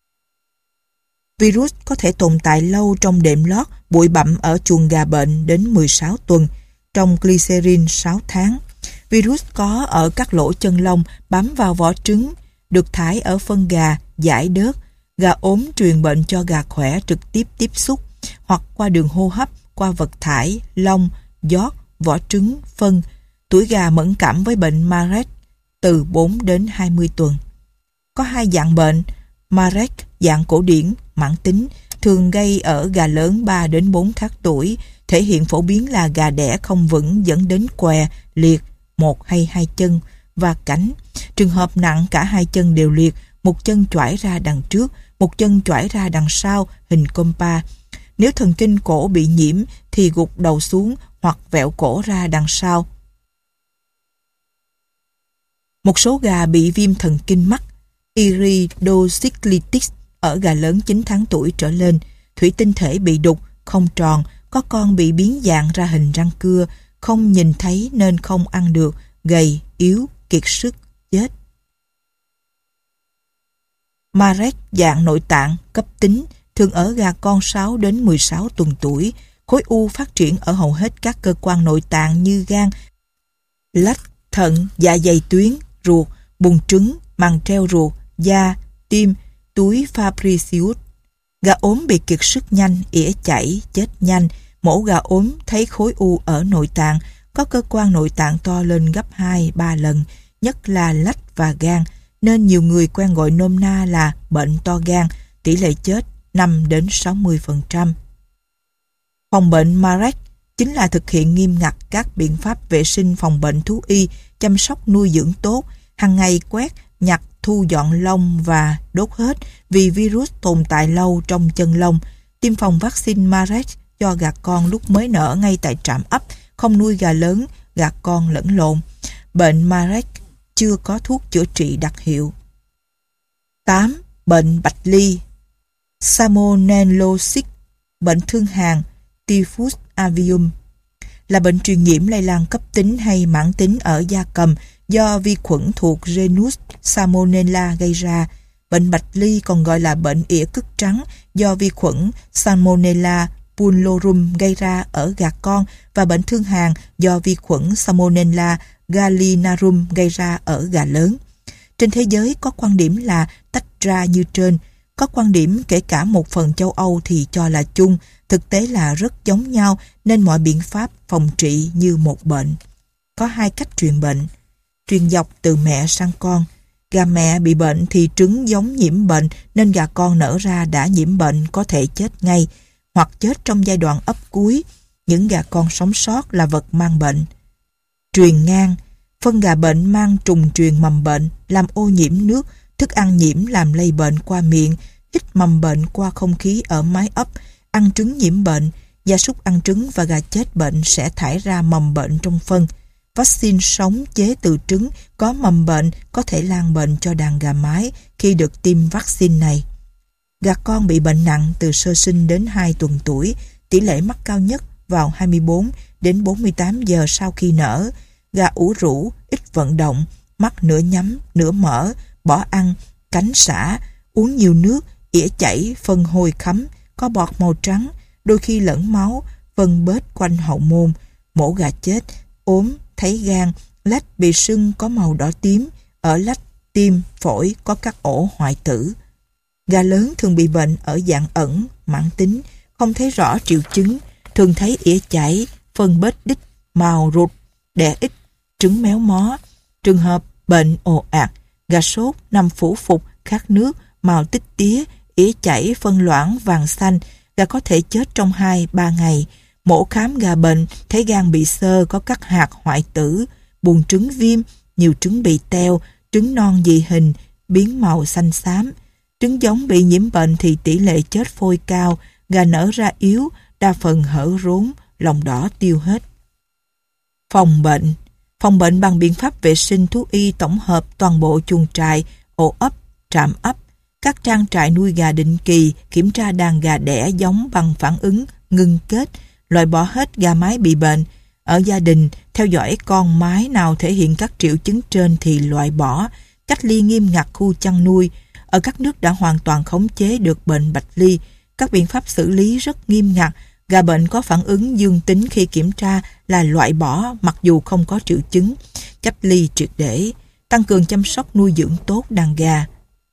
Virus có thể tồn tại lâu trong đệm lót, bụi bặm ở chuồng gà bệnh đến 16 tuần, trong glycerin 6 tháng. Virus có ở các lỗ chân lông, bám vào vỏ trứng, được thải ở phân gà, dãi đớt. Gà ốm truyền bệnh cho gà khỏe trực tiếp tiếp xúc, hoặc qua đường hô hấp, qua vật thải, lông, giót, vỏ trứng, phân. Tuổi gà mẫn cảm với bệnh Marek từ 4 đến 20 tuần. Có 2 dạng bệnh. Marek dạng cổ điển, mãn tính, thường gây ở gà lớn 3 đến 4 tháng tuổi, thể hiện phổ biến là gà đẻ không vững dẫn đến què, liệt, một hay 2 chân và cánh. Trường hợp nặng cả 2 chân đều liệt, một chân choải ra đằng trước, một chân choải ra đằng sau, hình compa. Nếu thần kinh cổ bị nhiễm thì gục đầu xuống hoặc vẹo cổ ra đằng sau. Một số gà bị viêm thần kinh mắt, iridocyclitis ở gà lớn 9 tháng tuổi trở lên, thủy tinh thể bị đục, không tròn, có con bị biến dạng ra hình răng cưa, không nhìn thấy nên không ăn được, gầy, yếu, kiệt sức, chết. Marek dạng nội tạng cấp tính thường ở gà con 6 đến 16 tuần tuổi. Khối u phát triển ở hầu hết các cơ quan nội tạng như gan, lách, thận, dạ dày tuyến, ruột, buồng trứng, màng treo ruột, da, tim, túi Fabricius. Gà ốm bị kiệt sức nhanh, ỉa chảy, chết nhanh. Mổ gà ốm thấy khối u ở nội tạng, có cơ quan nội tạng to lên gấp 2-3 lần, nhất là lách và gan, nên nhiều người quen gọi nôm na là bệnh to gan, tỷ lệ chết 5 đến 60%. Phòng bệnh Marek chính là thực hiện nghiêm ngặt các biện pháp vệ sinh phòng bệnh thú y, chăm sóc nuôi dưỡng tốt, hàng ngày quét, nhặt, thu dọn lông và đốt hết vì virus tồn tại lâu trong chân lông. Tiêm phòng vaccine Marek cho gà con lúc mới nở ngay tại trạm ấp, không nuôi gà lớn, gà con lẫn lộn. Bệnh Marek chưa có thuốc chữa trị đặc hiệu. 8. Bệnh bạch ly, Salmonellosis, bệnh thương hàn, Typhus avium, là bệnh truyền nhiễm lây lan cấp tính hay mãn tính ở gia cầm do vi khuẩn thuộc genus Salmonella gây ra. Bệnh bạch ly còn gọi là bệnh ỉa cứt trắng do vi khuẩn Salmonella pulmorum gây ra ở gà con và bệnh thương hàn do vi khuẩn Salmonella gallinarum gây ra ở gà lớn. Trên thế giới có quan điểm là tách ra như trên. Có quan điểm kể cả một phần châu Âu thì cho là chung, thực tế là rất giống nhau nên mọi biện pháp phòng trị như một bệnh. Có 2 cách truyền bệnh. Truyền dọc từ mẹ sang con. Gà mẹ bị bệnh thì trứng giống nhiễm bệnh nên gà con nở ra đã nhiễm bệnh có thể chết ngay hoặc chết trong giai đoạn ấp cuối. Những gà con sống sót là vật mang bệnh. Truyền ngang. Phân gà bệnh mang trùng truyền mầm bệnh, làm ô nhiễm nước, thức ăn nhiễm làm lây bệnh qua miệng, hít mầm bệnh qua không khí ở mái ấp, ăn trứng nhiễm bệnh, gia súc ăn trứng và gà chết bệnh sẽ thải ra mầm bệnh trong phân. Vaccine sống chế từ trứng có mầm bệnh có thể lan bệnh cho đàn gà mái khi được tiêm vaccine này. Gà con bị bệnh nặng từ sơ sinh đến 2 tuần tuổi, tỷ lệ mắc cao nhất vào 24 đến 48 giờ sau khi nở. Gà ủ rũ, ít vận động, mắt nửa nhắm, nửa mở, bỏ ăn, cánh xả, uống nhiều nước, ỉa chảy, phân hôi khắm, có bọt màu trắng, đôi khi lẫn máu, phân bết quanh hậu môn, mổ gà chết, ốm, thấy gan, lách bị sưng có màu đỏ tím, ở lách, tim, phổi có các ổ hoại tử. Gà lớn thường bị bệnh ở dạng ẩn, mãn tính, không thấy rõ triệu chứng, thường thấy ỉa chảy, phân bết đích, màu rụt, đẻ ít, trứng méo mó. Trường hợp bệnh ồ ạt, gà sốt, nằm phủ phục, khát nước, màu tích tía, ỉa chảy, phân loãng, vàng xanh, gà có thể chết trong 2-3 ngày. Mổ khám gà bệnh, thấy gan bị xơ, có các hạt hoại tử, buồng trứng viêm, nhiều trứng bị teo, trứng non dị hình, biến màu xanh xám. Trứng giống bị nhiễm bệnh thì tỷ lệ chết phôi cao, gà nở ra yếu, đa phần hở rốn, lòng đỏ tiêu hết. Phòng bệnh. Phòng bệnh bằng biện pháp vệ sinh thú y tổng hợp toàn bộ chuồng trại, ổ ấp, trạm ấp, các trang trại nuôi gà định kỳ, kiểm tra đàn gà đẻ giống bằng phản ứng ngưng kết, loại bỏ hết gà mái bị bệnh. Ở gia đình, theo dõi con mái nào thể hiện các triệu chứng trên thì loại bỏ, cách ly nghiêm ngặt khu chăn nuôi. Ở các nước đã hoàn toàn khống chế được bệnh bạch ly, các biện pháp xử lý rất nghiêm ngặt. Gà bệnh có phản ứng dương tính khi kiểm tra là loại bỏ mặc dù không có triệu chứng, cách ly triệt để, tăng cường chăm sóc nuôi dưỡng tốt đàn gà.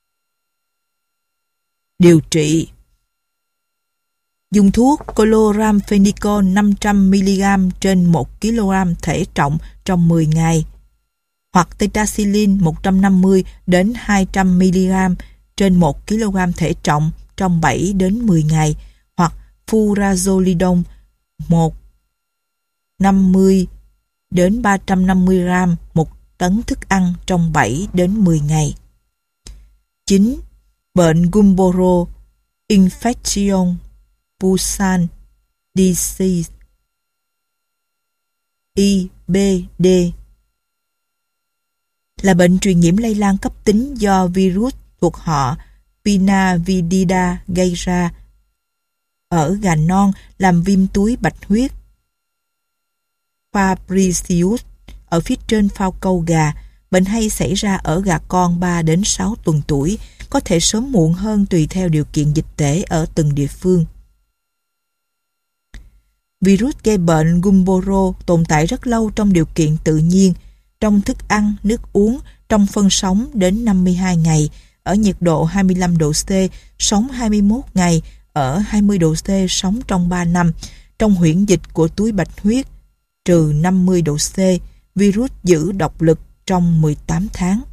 Điều trị. Dùng thuốc chloramphenicol 500mg trên 1 kg thể trọng trong 10 ngày hoặc tetracycline 150 đến 200mg trên 1 kg thể trọng trong 7 đến 10 ngày hoặc furazolidone 50 đến 350g 1 tấn thức ăn trong 7 đến 10 ngày. 9. Bệnh Gumboro Infection Busan Disease IBD là bệnh truyền nhiễm lây lan cấp tính do virus thuộc họ Pinnavididae gây ra ở gà non, làm viêm túi bạch huyết. Fabricius ở phía trên phao câu gà. Bệnh hay xảy ra ở gà con 3 đến 6 tuần tuổi, có thể sớm muộn hơn tùy theo điều kiện dịch tễ ở từng địa phương. Virus gây bệnh Gumboro tồn tại rất lâu trong điều kiện tự nhiên, trong thức ăn, nước uống, trong phân sống đến 52 ngày, ở nhiệt độ 25 độ C, sống 21 ngày, ở 20 độ C, sống trong 3 năm, trong huyễn dịch của túi bạch huyết, trừ 50 độ C, virus giữ độc lực trong 18 tháng.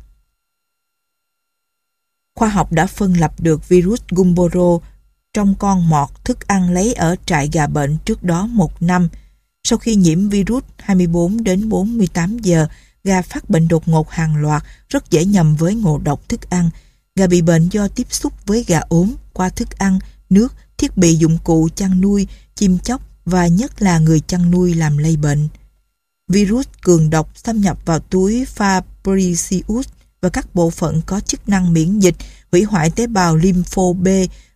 Khoa học đã phân lập được virus Gumboro trong con mọt thức ăn lấy ở trại gà bệnh trước đó 1 năm. Sau khi nhiễm virus 24 đến 48 giờ, gà phát bệnh đột ngột hàng loạt, rất dễ nhầm với ngộ độc thức ăn. Gà bị bệnh do tiếp xúc với gà ốm qua thức ăn, nước, thiết bị dụng cụ chăn nuôi, chim chóc và nhất là người chăn nuôi làm lây bệnh. Virus cường độc xâm nhập vào túi Fabricius và các bộ phận có chức năng miễn dịch, hủy hoại tế bào lympho B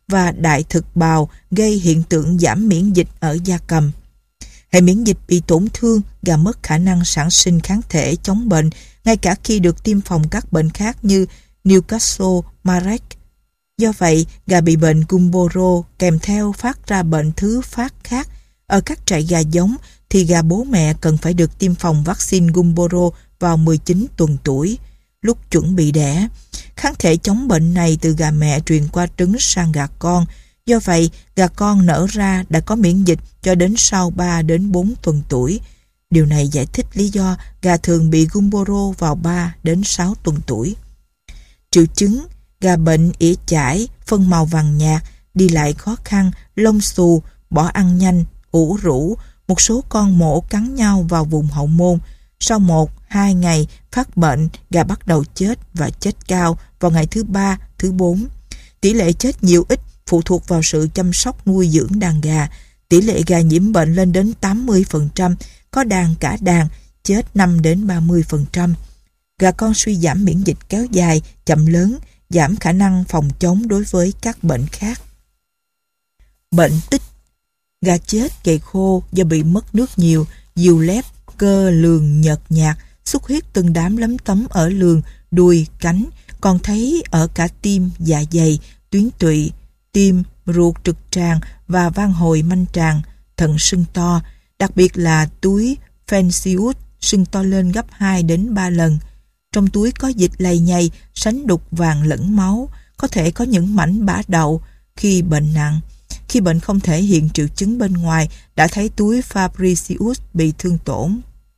và đại thực bào gây hiện tượng giảm miễn dịch ở gia cầm. Hệ miễn dịch bị tổn thương, gà mất khả năng sản sinh kháng thể chống bệnh ngay cả khi được tiêm phòng các bệnh khác như Newcastle, Marek. Do vậy, gà bị bệnh Gumboro kèm theo phát ra bệnh thứ phát khác. Ở các trại gà giống thì gà bố mẹ cần phải được tiêm phòng vaccine Gumboro vào 19 tuần tuổi, lúc chuẩn bị đẻ. Kháng thể chống bệnh này từ gà mẹ truyền qua trứng sang gà con. Do vậy, gà con nở ra đã có miễn dịch cho đến sau 3 đến 4 tuần tuổi. Điều này giải thích lý do gà thường bị Gumboro vào 3 đến 6 tuần tuổi. Triệu chứng: gà bệnh ỉa chải, phân màu vàng nhạt, đi lại khó khăn, lông xù, bỏ ăn nhanh, ủ rũ. Một số con mổ cắn nhau vào vùng hậu môn. Sau 1-2 ngày phát bệnh, gà bắt đầu chết và chết cao vào ngày thứ 3, thứ 4. Tỷ lệ chết nhiều ít phụ thuộc vào sự chăm sóc nuôi dưỡng đàn gà. Tỷ lệ gà nhiễm bệnh lên đến 80%, có đàn cả đàn chết 5 đến 30%. Gà con suy giảm miễn dịch kéo dài, chậm lớn, giảm khả năng phòng chống đối với các bệnh khác. Bệnh tích: gà chết gầy khô do bị mất nước nhiều, diều lép, cơ lườn nhợt nhạt, xuất huyết từng đám lấm tấm ở lườn, đuôi, cánh, còn thấy ở cả tim, dạ dày, tuyến tụy, tim, ruột trực tràng và van hồi manh tràng, thận sưng to, đặc biệt là túi Phensius sưng to lên gấp 2 đến 3 lần. Trong túi có dịch lầy nhầy, sánh đục vàng lẫn máu, có thể có những mảnh bã đậu khi bệnh nặng. Khi bệnh không thể hiện triệu chứng bên ngoài, đã thấy túi Fabricius bị thương tổn.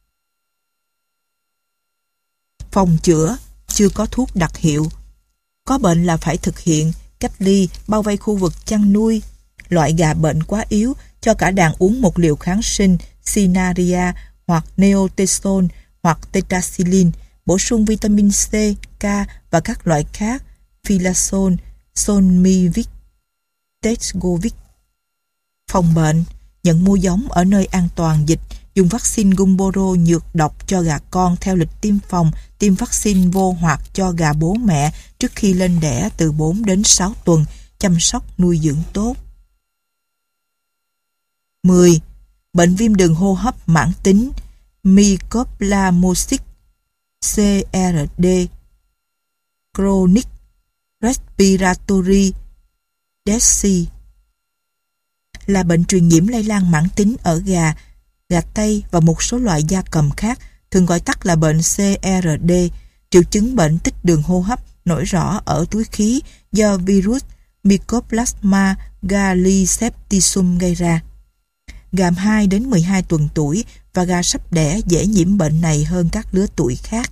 Phòng chữa: chưa có thuốc đặc hiệu. Có bệnh là phải thực hiện cách ly, bao vây khu vực chăn nuôi. Loại gà bệnh quá yếu, cho cả đàn uống một liều kháng sinh Cinaria hoặc Neoteston hoặc Tetracycline, bổ sung vitamin C, K và các loại khác, Filasol, Sonmivic, Texgovic. Phòng bệnh: nhận mua giống ở nơi an toàn dịch, dùng vaccine Gumboro nhược độc cho gà con theo lịch tiêm phòng, tiêm vaccine vô hoạt cho gà bố mẹ trước khi lên đẻ từ 4 đến 6 tuần, chăm sóc nuôi dưỡng tốt. 10. Bệnh viêm đường hô hấp mãn tính Mycoplasmosis CRD, Chronic Respiratory Disease, là bệnh truyền nhiễm lây lan mãn tính ở gà, gà Tây và một số loại gia cầm khác, thường gọi tắt là bệnh CRD. Triệu chứng bệnh tích đường hô hấp nổi rõ ở túi khí do virus Mycoplasma gallisepticum gây ra. Gà 2 đến 12 tuần tuổi và gà sắp đẻ dễ nhiễm bệnh này hơn các lứa tuổi khác.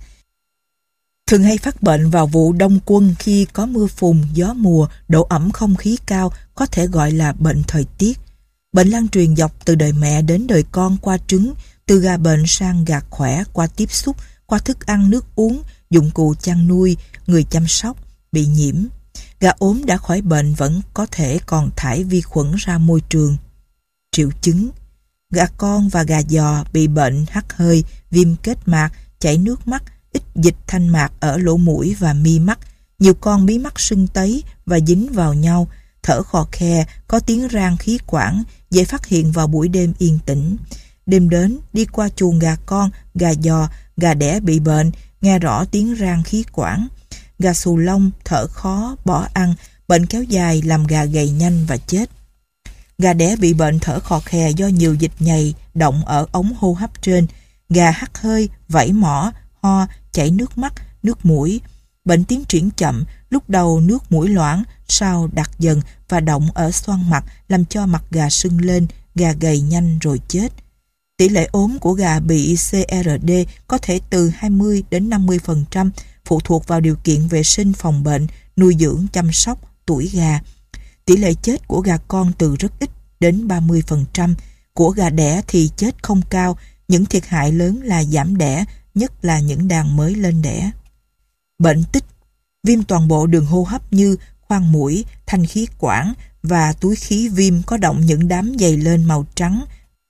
Thường hay phát bệnh vào vụ đông quân khi có mưa phùn, gió mùa, độ ẩm không khí cao, có thể gọi là bệnh thời tiết. Bệnh lan truyền dọc từ đời mẹ đến đời con qua trứng, từ gà bệnh sang gà khỏe qua tiếp xúc, qua thức ăn nước uống, dụng cụ chăn nuôi, người chăm sóc, bị nhiễm. Gà ốm đã khỏi bệnh vẫn có thể còn thải vi khuẩn ra môi trường. Triệu chứng: gà con và gà giò bị bệnh hắt hơi, viêm kết mạc, chảy nước mắt, ít dịch thanh mạc ở lỗ mũi và mi mắt, nhiều con mí mắt sưng tấy và dính vào nhau, thở khò khè, có tiếng rang khí quản, dễ phát hiện vào buổi đêm yên tĩnh. Đêm đến, đi qua chuồng gà con, gà giò, gà đẻ bị bệnh, nghe rõ tiếng rang khí quản. Gà xù lông, thở khó, bỏ ăn, bệnh kéo dài làm gà gầy nhanh và chết. Gà đẻ bị bệnh thở khò khè do nhiều dịch nhầy động ở ống hô hấp trên. Gà hắt hơi, vẫy mỏ, ho, chảy nước mắt, nước mũi. Bệnh tiến triển chậm, lúc đầu nước mũi loãng, sau đặc dần và động ở xoang mặt làm cho mặt gà sưng lên, gà gầy nhanh rồi chết. Tỷ lệ ốm của gà bị CRD có thể từ 20 đến 50%, phụ thuộc vào điều kiện vệ sinh phòng bệnh, nuôi dưỡng chăm sóc, tuổi gà. Tỷ lệ chết của gà con từ rất ít đến 30%, của gà đẻ thì chết không cao, những thiệt hại lớn là giảm đẻ, nhất là những đàn mới lên đẻ. Bệnh tích: viêm toàn bộ đường hô hấp như khoang mũi, thanh khí quản và túi khí viêm có động những đám dày lên màu trắng,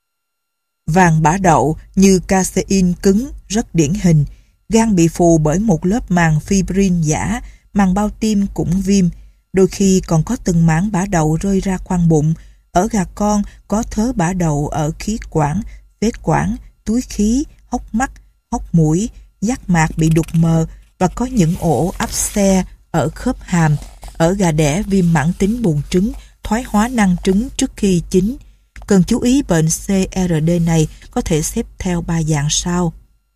vàng bã đậu như casein cứng rất điển hình. Gan bị phù bởi một lớp màng fibrin giả, màng bao tim cũng viêm. Đôi khi còn có từng mảng bã đậu rơi ra khoang bụng. Ở gà con có thớ bã đậu ở khí quản, phế quản, túi khí, hốc mắt, hốc mũi, giác mạc bị đục mờ và có những ổ áp xe ở khớp hàm. Ở gà đẻ viêm mãn tính buồng trứng, thoái hóa năng trứng trước khi chín. Cần chú ý bệnh CRD này có thể xếp theo 3 dạng sau.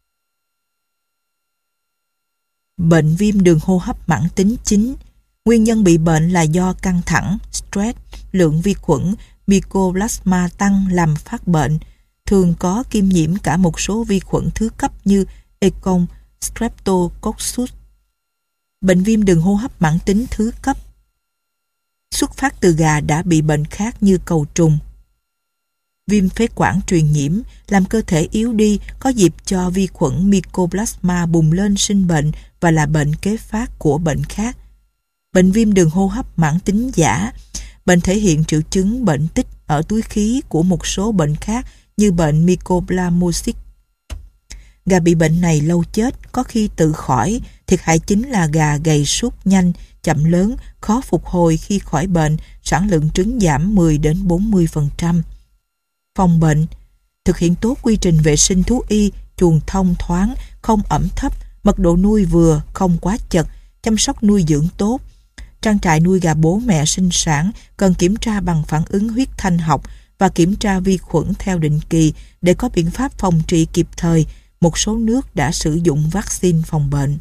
Bệnh viêm đường hô hấp mãn tính chính. Nguyên nhân bị bệnh là do căng thẳng, stress, lượng vi khuẩn Mycoplasma tăng làm phát bệnh, thường có kiêm nhiễm cả một số vi khuẩn thứ cấp như E. coli, Streptococcus. Bệnh viêm đường hô hấp mãn tính thứ cấp xuất phát từ gà đã bị bệnh khác như cầu trùng. Viêm phế quản truyền nhiễm làm cơ thể yếu đi, có dịp cho vi khuẩn Mycoplasma bùng lên sinh bệnh và là bệnh kế phát của bệnh khác. Bệnh viêm đường hô hấp mãn tính giả. Bệnh thể hiện triệu chứng bệnh tích ở túi khí của một số bệnh khác như bệnh Mycoplasmosis. Gà bị bệnh này lâu chết, có khi tự khỏi. Thiệt hại chính là gà gầy sút nhanh, chậm lớn, khó phục hồi khi khỏi bệnh, sản lượng trứng giảm 10-40%. Phòng bệnh. Thực hiện tốt quy trình vệ sinh thú y, chuồng thông thoáng, không ẩm thấp, mật độ nuôi vừa, không quá chật, chăm sóc nuôi dưỡng tốt. Trang trại nuôi gà bố mẹ sinh sản cần kiểm tra bằng phản ứng huyết thanh học và kiểm tra vi khuẩn theo định kỳ để có biện pháp phòng trị kịp thời. Một số nước đã sử dụng vaccine phòng bệnh.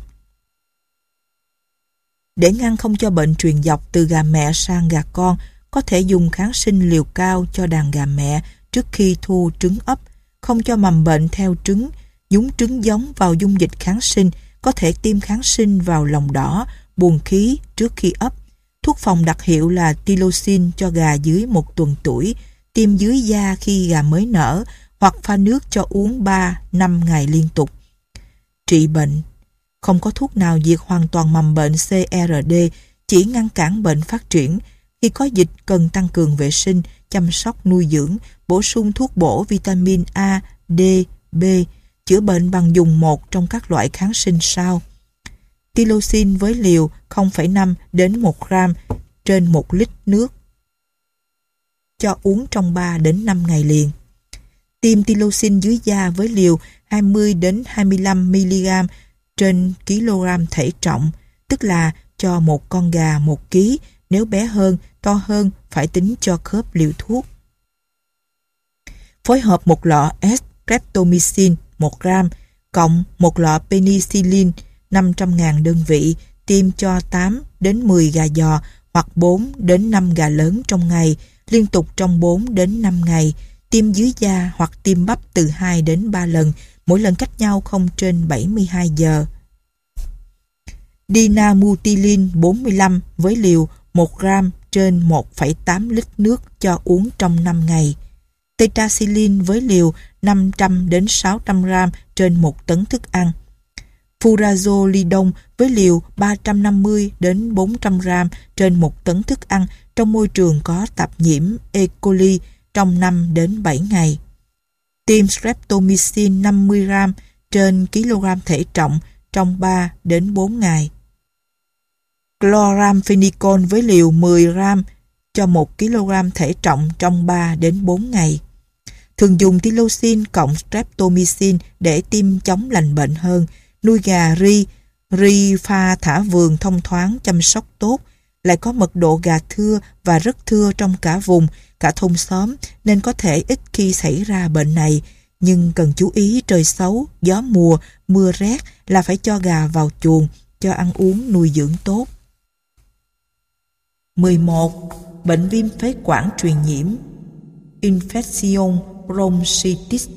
Để ngăn không cho bệnh truyền dọc từ gà mẹ sang gà con, có thể dùng kháng sinh liều cao cho đàn gà mẹ trước khi thu trứng ấp, không cho mầm bệnh theo trứng, nhúng trứng giống vào dung dịch kháng sinh, có thể tiêm kháng sinh vào lòng đỏ, buồng khí trước khi ấp. Thuốc phòng đặc hiệu là Tylosin cho gà dưới 1 tuần tuổi, tiêm dưới da khi gà mới nở, hoặc pha nước cho uống 3-5 ngày liên tục. Trị bệnh. Không có thuốc nào diệt hoàn toàn mầm bệnh CRD, chỉ ngăn cản bệnh phát triển. Khi có dịch cần tăng cường vệ sinh, chăm sóc nuôi dưỡng, bổ sung thuốc bổ vitamin A, D, B, chữa bệnh bằng dùng một trong các loại kháng sinh sau. Tylosin với liều 0,5 đến 1 gram trên 1 lít nước, cho uống trong 3 đến 5 ngày liền. Tiêm Tylosin dưới da với liều 20 đến 25 mg trên kg thể trọng, tức là cho một con gà 1 kg, nếu bé hơn, to hơn phải tính cho khớp liều thuốc. Phối hợp một lọ streptomycin 1 gram cộng một lọ penicillin 500.000 đơn vị, tiêm cho 8 đến 10 gà giò hoặc 4 đến 5 gà lớn trong ngày, liên tục trong 4 đến 5 ngày, tiêm dưới da hoặc tiêm bắp từ 2 đến 3 lần, mỗi lần cách nhau không trên 72 giờ. Dinamethylin 45 với liều 1 gram trên 1,8 lít nước cho uống trong 5 ngày. Tetracycline với liều 500 đến 600 gram trên 1 tấn thức ăn. Furazolidone với liều 350 đến 400 gram trên 1 tấn thức ăn trong môi trường có tạp nhiễm E. coli trong 5 đến 7 ngày. Tiêm streptomycin 50 gram trên kg thể trọng trong 3 đến 4 ngày. Chloramphenicol với liều 10 gram cho 1 kg thể trọng trong 3 đến 4 ngày. Thường dùng Tylosin cộng streptomycin để tiêm chống lành bệnh hơn. Nuôi gà ri pha thả vườn thông thoáng, chăm sóc tốt, lại có mật độ gà thưa và rất thưa trong cả vùng, cả thôn xóm, nên có thể ít khi xảy ra bệnh này. Nhưng cần chú ý trời xấu, gió mùa, mưa rét là phải cho gà vào chuồng, cho ăn uống nuôi dưỡng tốt. 11. Bệnh viêm phế quản truyền nhiễm Infection bronchitis.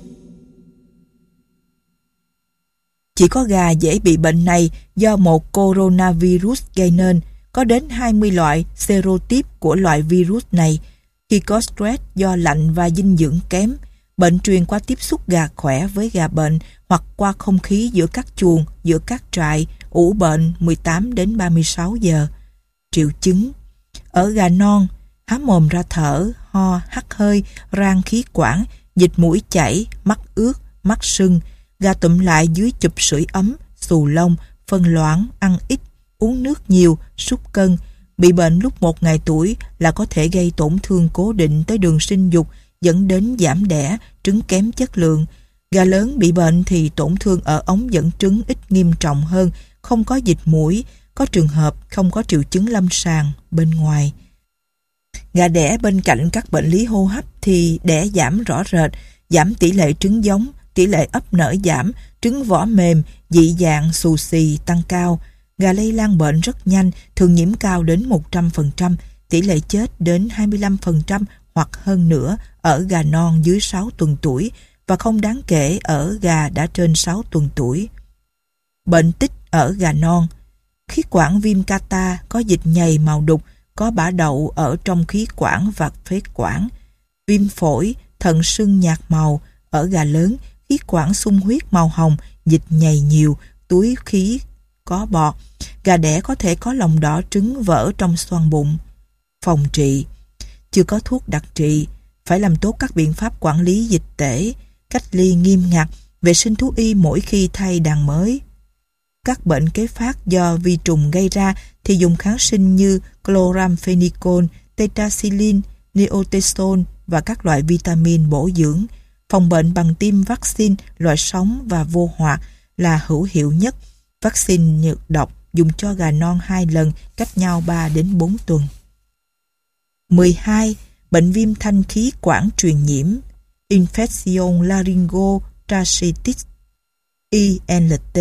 Chỉ có gà dễ bị bệnh này do một coronavirus gây nên. Có đến 20 loại serotype của loại virus này. Khi có stress do lạnh và dinh dưỡng kém, bệnh truyền qua tiếp xúc gà khỏe với gà bệnh hoặc qua không khí giữa các chuồng, giữa các trại, ủ bệnh 18 đến 36 giờ. Triệu chứng: ở gà non, há mồm ra thở, ho, hắt hơi, rang khí quản, dịch mũi chảy, mắt ướt, mắt sưng, gà tụm lại dưới chụp sưởi ấm, xù lông, phân loãng, ăn ít, uống nước nhiều, sút cân, Bị bệnh lúc 1 ngày tuổi là có thể gây tổn thương cố định tới đường sinh dục, dẫn đến giảm đẻ, trứng kém chất lượng. Gà lớn bị bệnh thì tổn thương ở ống dẫn trứng ít nghiêm trọng hơn, không có dịch mũi, có trường hợp không có triệu chứng lâm sàng bên ngoài. Gà đẻ bên cạnh các bệnh lý hô hấp thì đẻ giảm rõ rệt, giảm tỷ lệ trứng giống, tỷ lệ ấp nở giảm, trứng vỏ mềm, dị dạng, xù xì tăng cao. Gà lây lan bệnh rất nhanh, thường nhiễm cao đến 100%, tỷ lệ chết đến 25% hoặc hơn nữa ở gà non dưới 6 tuần tuổi và không đáng kể ở gà đã trên 6 tuần tuổi. Bệnh tích ở gà non. Khí quản viêm catarrh có dịch nhầy màu đục, có bã đậu ở trong khí quản và phế quản. Viêm phổi, thận sưng nhạt màu ở gà lớn, khí quản sung huyết màu hồng, dịch nhầy nhiều, túi khí có bọt. Gà đẻ có thể có lòng đỏ trứng vỡ trong xoang bụng. Phòng trị. Chưa có thuốc đặc trị, phải làm tốt các biện pháp quản lý dịch tễ, cách ly nghiêm ngặt, vệ sinh thú y mỗi khi thay đàn mới. Các bệnh kế phát do vi trùng gây ra thì dùng kháng sinh như chloramphenicol, tetracycline, neotesone và các loại vitamin bổ dưỡng. Phòng bệnh bằng tiêm vaccine loại sống và vô hoạt là hữu hiệu nhất. Vaccine nhược độc dùng cho gà non 2 lần, cách nhau 3 đến 4 tuần. 12. Bệnh viêm thanh khí quản truyền nhiễm, Infection laryngotracheitis, ILT,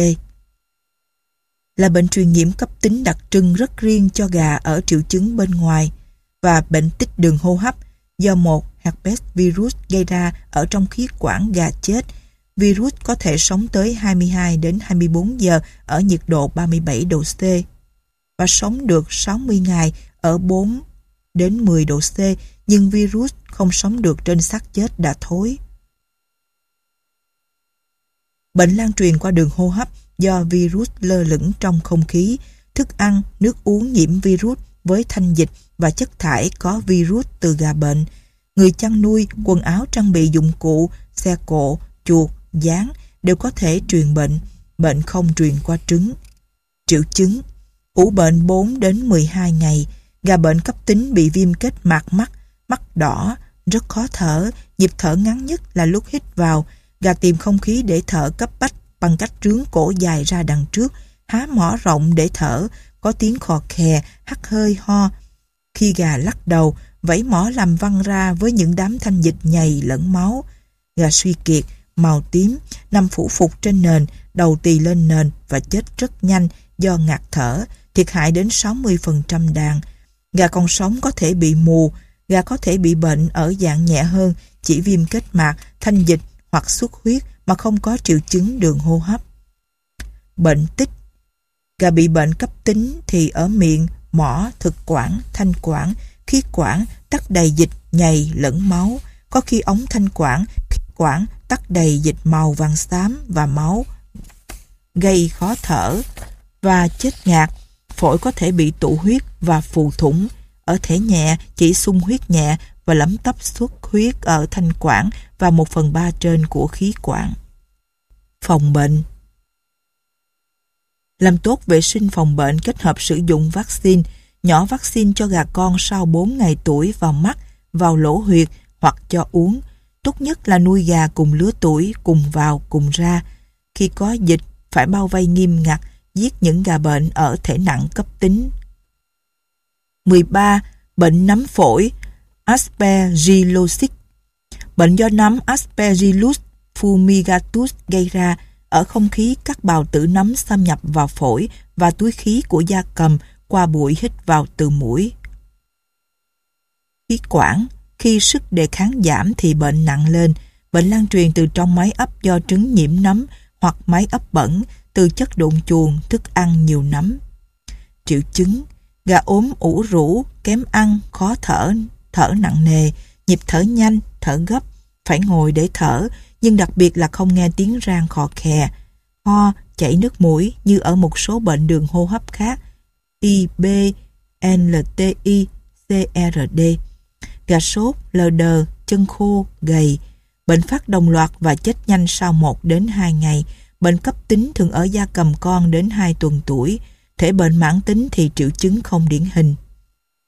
là bệnh truyền nhiễm cấp tính đặc trưng rất riêng cho gà ở triệu chứng bên ngoài và bệnh tích đường hô hấp do một herpes virus gây ra ở trong khí quản gà chết. Virus có thể sống tới 22 đến 24 giờ ở nhiệt độ 37 độ C và sống được 60 ngày ở 4 đến 10 độ C, nhưng virus không sống được trên xác chết đã thối. Bệnh lan truyền qua đường hô hấp do virus lơ lửng trong không khí, thức ăn, nước uống nhiễm virus với thanh dịch và chất thải có virus từ gà bệnh. Người chăn nuôi, quần áo trang bị dụng cụ, xe cộ, chuột, gián đều có thể truyền bệnh. Bệnh không truyền qua trứng. Triệu chứng: ủ bệnh 4 đến 12 ngày. Gà bệnh cấp tính bị viêm kết mạc mắt, mắt đỏ, rất khó thở, nhịp thở ngắn nhất là lúc hít vào. Gà tìm không khí để thở cấp bách bằng cách trướng cổ dài ra đằng trước, há mỏ rộng để thở, có tiếng khò khè, hắt hơi, ho. Khi gà lắc đầu, vảy mỏ làm văng ra với những đám thanh dịch nhầy lẫn máu. Gà suy kiệt, màu tím, nằm phủ phục trên nền, đầu tì lên nền và chết rất nhanh do ngạt thở, thiệt hại đến 60% đàn. Gà còn sống có thể bị mù. Gà có thể bị bệnh ở dạng nhẹ hơn, chỉ viêm kết mạc, thanh dịch hoặc xuất huyết mà không có triệu chứng đường hô hấp. Bệnh tích. Gà bị bệnh cấp tính thì ở miệng, mỏ, thực quản, thanh quản, khí quản tắc đầy dịch nhầy lẫn máu. Có khi ống thanh quản, khí quản tắc đầy dịch màu vàng xám và máu, gây khó thở và chết ngạt. Phổi có thể bị tụ huyết và phù thủng. Ở thể nhẹ chỉ sung huyết nhẹ và lấm tấm xuất huyết ở thanh quản và 1/3 trên của khí quản. Phòng bệnh. Làm tốt vệ sinh phòng bệnh kết hợp sử dụng vaccine. Nhỏ vaccine cho gà con sau 4 ngày tuổi vào mắt, vào lỗ huyệt hoặc cho uống. Tốt nhất là nuôi gà cùng lứa tuổi, cùng vào cùng ra. Khi có dịch phải bao vây nghiêm ngặt, giết những gà bệnh ở thể nặng cấp tính. 13. Bệnh nấm phổi, Aspergillosis. Bệnh do nấm Aspergillus fumigatus gây ra ở không khí. Các bào tử nấm xâm nhập vào phổi và túi khí của gia cầm qua bụi hít vào từ mũi. Khí quản. Khi sức đề kháng giảm thì bệnh nặng lên. Bệnh lan truyền từ trong máy ấp do trứng nhiễm nấm hoặc máy ấp bẩn, từ chất độn chuồng, thức ăn nhiều nấm. Triệu chứng: gà ốm, ủ rũ, kém ăn, khó thở, thở nặng nề, nhịp thở nhanh, thở gấp, phải ngồi để thở, nhưng đặc biệt là không nghe tiếng rang khò khè, ho, chảy nước mũi như ở một số bệnh đường hô hấp khác, IB, NLTI, CRD. Gà sốt, lờ đờ, chân khô, gầy. Bệnh phát đồng loạt và chết nhanh sau 1 đến 2 ngày. Bệnh cấp tính thường ở gia cầm con đến 2 tuần tuổi. Thể bệnh mãn tính thì triệu chứng không điển hình.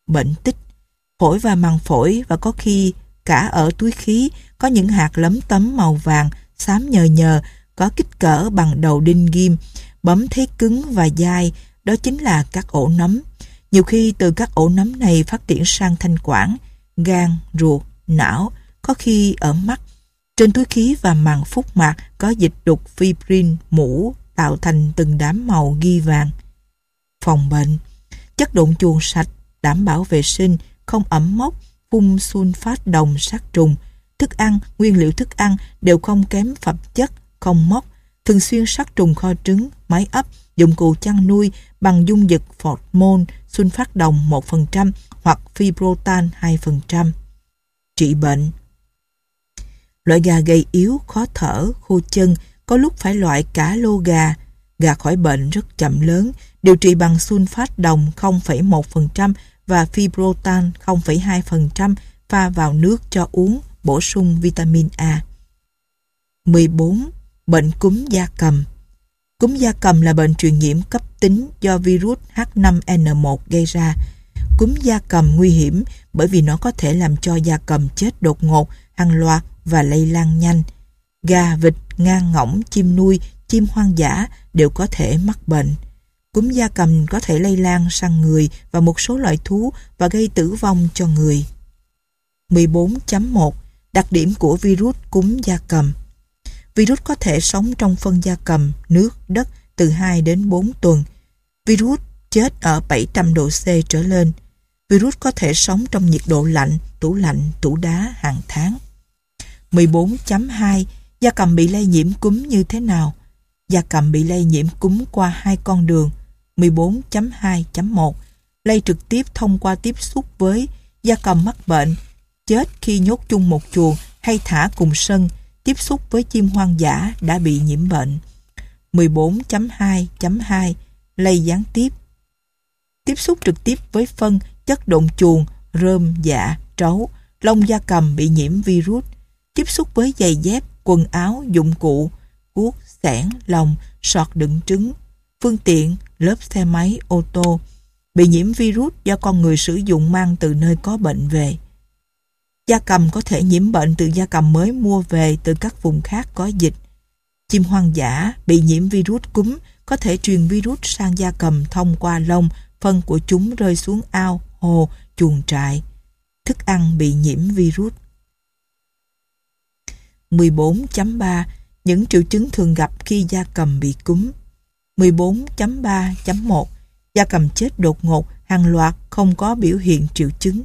bệnh tích. Phổi và màng phổi và có khi cả ở túi khí có những hạt lấm tấm màu vàng, xám nhờ nhờ, có kích cỡ bằng đầu đinh ghim, bấm thấy cứng và dai, đó chính là các ổ nấm. Nhiều khi từ các ổ nấm này phát triển sang thanh quản, gan, ruột, não, có khi ở mắt. Trên túi khí và màng phúc mạc có dịch đục fibrin mũ tạo thành từng đám màu ghi vàng. Phòng bệnh. Chất độn chuồng sạch, đảm bảo vệ sinh, không ẩm mốc, phun sunfat đồng sát trùng. Thức ăn, nguyên liệu thức ăn đều không kém phẩm chất, không mốc. Thường xuyên sát trùng kho trứng, máy ấp, dụng cụ chăn nuôi bằng dung dịch phormone, sunfat đồng 1% hoặc fibrotan 2%. Trị bệnh. Loại gà gầy yếu, khó thở, khô chân, có lúc phải loại cả lô gà. Gà khỏi bệnh rất chậm lớn, điều trị bằng sunfat đồng 0,1% và fibrotan 0,2% pha vào nước cho uống, bổ sung vitamin A. 14. Bệnh cúm gia cầm. Cúm gia cầm là bệnh truyền nhiễm cấp tính do virus H5N1 gây ra. Cúm gia cầm nguy hiểm bởi vì nó có thể làm cho gia cầm chết đột ngột, hàng loạt và lây lan nhanh. Gà, vịt, ngan ngỗng, chim nuôi, chim hoang dã đều có thể mắc bệnh. Cúm gia cầm có thể lây lan sang người và một số loài thú và gây tử vong cho người. 14.1 Đặc điểm của virus cúm gia cầm. Virus có thể sống trong phân gia cầm, nước, đất từ 2 đến 4 tuần. Virus chết ở 700 độ C trở lên. Virus có thể sống trong nhiệt độ lạnh, tủ đá hàng tháng. 14.2 Gia cầm bị lây nhiễm cúm như thế nào? Gia cầm bị lây nhiễm cúm qua 2 con đường. 14.2.1 Lây trực tiếp thông qua tiếp xúc với gia cầm mắc bệnh, chết khi nhốt chung một chuồng hay thả cùng sân, tiếp xúc với chim hoang dã đã bị nhiễm bệnh. 14.2.2 Lây gián tiếp. Tiếp xúc trực tiếp với phân, chất độn chuồng, rơm, dạ, trấu, lông gia cầm bị nhiễm virus. Tiếp xúc với giày dép, quần áo, dụng cụ, cuốc, xẻng, lồng, sọt đựng trứng, phương tiện, lớp xe máy, ô tô, bị nhiễm virus do con người sử dụng mang từ nơi có bệnh về. Gia cầm có thể nhiễm bệnh từ gia cầm mới mua về từ các vùng khác có dịch. Chim hoang dã bị nhiễm virus cúm có thể truyền virus sang gia cầm thông qua lông, phân của chúng rơi xuống ao, hồ, chuồng trại. Thức ăn bị nhiễm virus. 14.3 Những triệu chứng thường gặp khi gia cầm bị cúm. 14.3.1 Gia cầm chết đột ngột, hàng loạt, không có biểu hiện triệu chứng.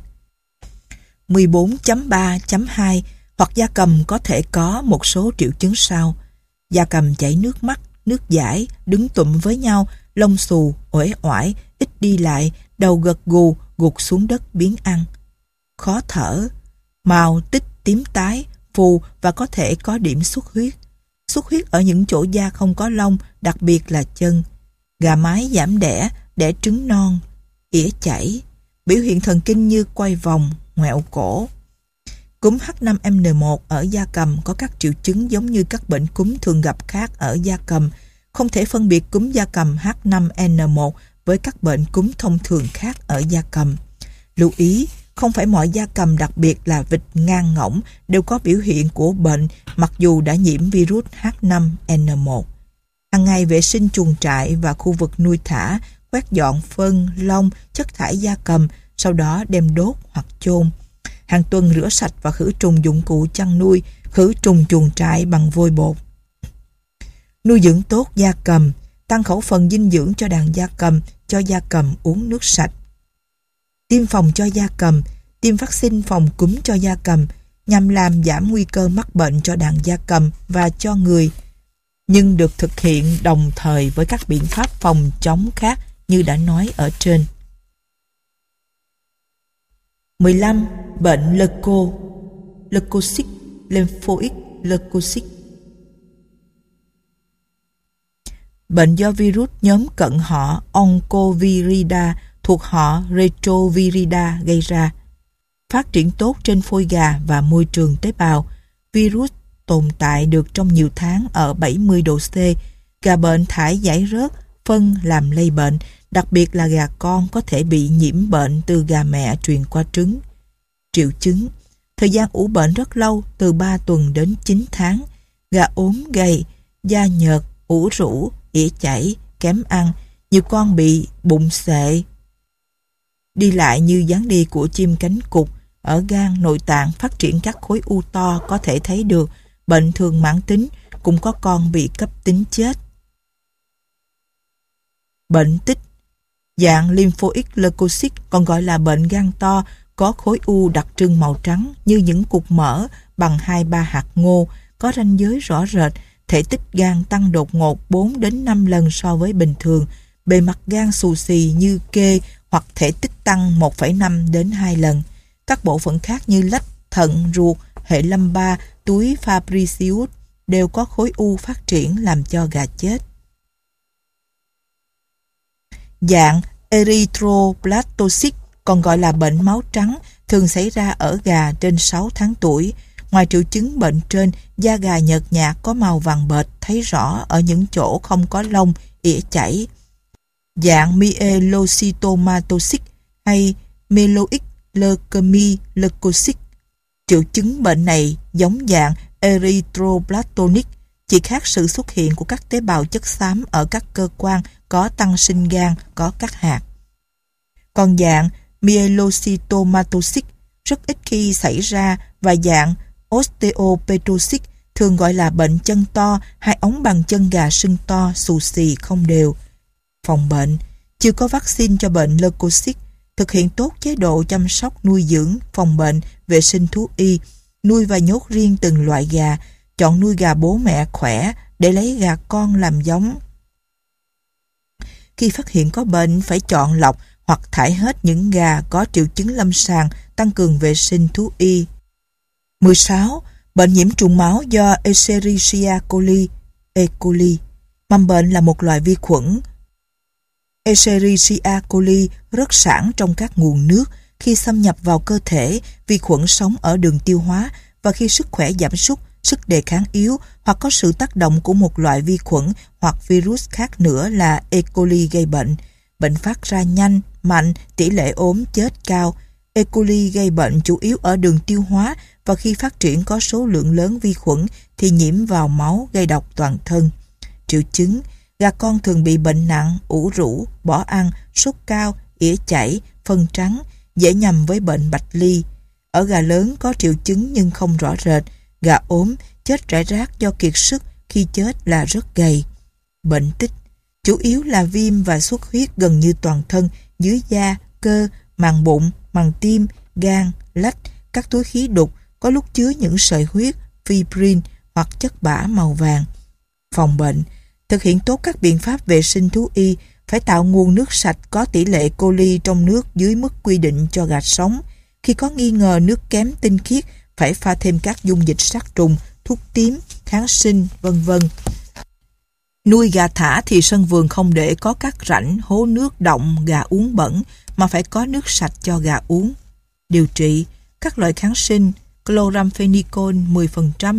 14.3.2 Hoặc gia cầm có thể có một số triệu chứng sau. Gia cầm chảy nước mắt, nước dãi, đứng tụm với nhau, lông xù, uể oải, ít đi lại, đầu gật gù, gục xuống đất biến ăn. Khó thở, màu, tích, tím tái, phù và có thể có điểm xuất huyết. Xuất huyết ở những chỗ da không có lông, đặc biệt là chân. Gà mái giảm đẻ, đẻ trứng non, ỉa chảy. Biểu hiện thần kinh như quay vòng, ngoẹo cổ. Cúm H5N1 ở gia cầm có các triệu chứng giống như các bệnh cúm thường gặp khác ở gia cầm. Không thể phân biệt cúm gia cầm H5N1 với các bệnh cúm thông thường khác ở gia cầm. Lưu ý, không phải mọi gia cầm, đặc biệt là vịt, ngan ngỗng, đều có biểu hiện của bệnh mặc dù đã nhiễm virus H5N1. Hàng ngày vệ sinh chuồng trại và khu vực nuôi thả, quét dọn phân, lông, chất thải gia cầm, sau đó đem đốt hoặc chôn. Hàng tuần rửa sạch và khử trùng dụng cụ chăn nuôi, khử trùng chuồng trại bằng vôi bột. Nuôi dưỡng tốt gia cầm, tăng khẩu phần dinh dưỡng cho đàn gia cầm, cho gia cầm uống nước sạch. Tiêm phòng cho gia cầm, tiêm vaccine phòng cúm cho gia cầm nhằm làm giảm nguy cơ mắc bệnh cho đàn gia cầm và cho người, nhưng được thực hiện đồng thời với các biện pháp phòng chống khác như đã nói ở trên. 15. Bệnh leukocytic, lymphoid leukocytic. Bệnh do virus nhóm cận họ Oncovirida thuộc họ Retrovirida gây ra. Phát triển tốt trên phôi gà và môi trường tế bào. Virus tồn tại được trong nhiều tháng ở 70 độ C. Gà bệnh thải giải rớt, phân làm lây bệnh, đặc biệt là gà con có thể bị nhiễm bệnh từ gà mẹ truyền qua trứng. Triệu chứng: thời gian ủ bệnh rất lâu, từ 3 tuần đến 9 tháng, gà ốm gầy, da nhợt, ủ rũ, ỉa chảy, kém ăn, nhiều con bị bụng xệ, đi lại như dáng đi của chim cánh cụt. Ở gan, nội tạng phát triển các khối u to có thể thấy được. Bệnh thường mãn tính, cũng có con bị cấp tính chết. Bệnh tích: dạng lymphoid leukocyte, còn gọi là bệnh gan to, có khối u đặc trưng màu trắng như những cục mỡ bằng 2-3 hạt ngô, có ranh giới rõ rệt, thể tích gan tăng đột ngột 4 đến 5 lần so với bình thường, bề mặt gan xù xì như kê, hoặc thể tích tăng 1,5 đến 2 lần. Các bộ phận khác như lách, thận, ruột, hệ lumbar, túi Fabricius đều có khối u phát triển làm cho gà chết. Dạng erythroblastocystis, còn gọi là bệnh máu trắng, thường xảy ra ở gà trên 6 tháng tuổi. Ngoài triệu chứng bệnh trên, da gà nhợt nhạt có màu vàng bệt, thấy rõ ở những chỗ không có lông, ỉa chảy. Dạng myelocytomatosis hay myeloid leukemia leukocyte. Triệu chứng bệnh này giống dạng erythroblastonic, chỉ khác sự xuất hiện của các tế bào chất xám ở các cơ quan có tăng sinh gan, có các hạt. Còn dạng myelocytomatosis rất ít khi xảy ra, và dạng osteopetrosis thường gọi là bệnh chân to, hai ống bàn chân gà sưng to, xù xì không đều. Phòng bệnh: chưa có vaccine cho bệnh leukocyte. Thực hiện tốt chế độ chăm sóc nuôi dưỡng, phòng bệnh, vệ sinh thú y, nuôi và nhốt riêng từng loại gà, chọn nuôi gà bố mẹ khỏe để lấy gà con làm giống. Khi phát hiện có bệnh, phải chọn lọc hoặc thải hết những gà có triệu chứng lâm sàng, tăng cường vệ sinh thú y. 16. Bệnh nhiễm trùng máu do Escherichia coli, E. coli. Mầm bệnh là một loại vi khuẩn. Escherichia coli rất sản trong các nguồn nước. Khi xâm nhập vào cơ thể, vi khuẩn sống ở đường tiêu hóa, và khi sức khỏe giảm sút, sức đề kháng yếu, hoặc có sự tác động của một loại vi khuẩn hoặc virus khác nữa là E. coli gây bệnh. Bệnh phát ra nhanh, mạnh, tỷ lệ ốm chết cao. E. coli gây bệnh chủ yếu ở đường tiêu hóa, và khi phát triển có số lượng lớn vi khuẩn thì nhiễm vào máu gây độc toàn thân. Triệu chứng: gà con thường bị bệnh nặng, ủ rũ, bỏ ăn, sốt cao, ỉa chảy, phân trắng, dễ nhầm với bệnh bạch ly. Ở gà lớn có triệu chứng nhưng không rõ rệt. Gà ốm, chết rải rác do kiệt sức, khi chết là rất gầy. Bệnh tích: chủ yếu là viêm và xuất huyết gần như toàn thân, dưới da, cơ, màng bụng, màng tim, gan, lách, các túi khí đục, có lúc chứa những sợi huyết, fibrin hoặc chất bã màu vàng. Phòng bệnh: thực hiện tốt các biện pháp vệ sinh thú y, phải tạo nguồn nước sạch có tỷ lệ coli trong nước dưới mức quy định cho gà sống. Khi có nghi ngờ nước kém tinh khiết, phải pha thêm các dung dịch sát trùng, thuốc tím, kháng sinh, vân vân. Nuôi gà thả thì sân vườn không để có các rãnh, hố nước động gà uống bẩn, mà phải có nước sạch cho gà uống. Điều trị: các loại kháng sinh, chloramphenicol 10%,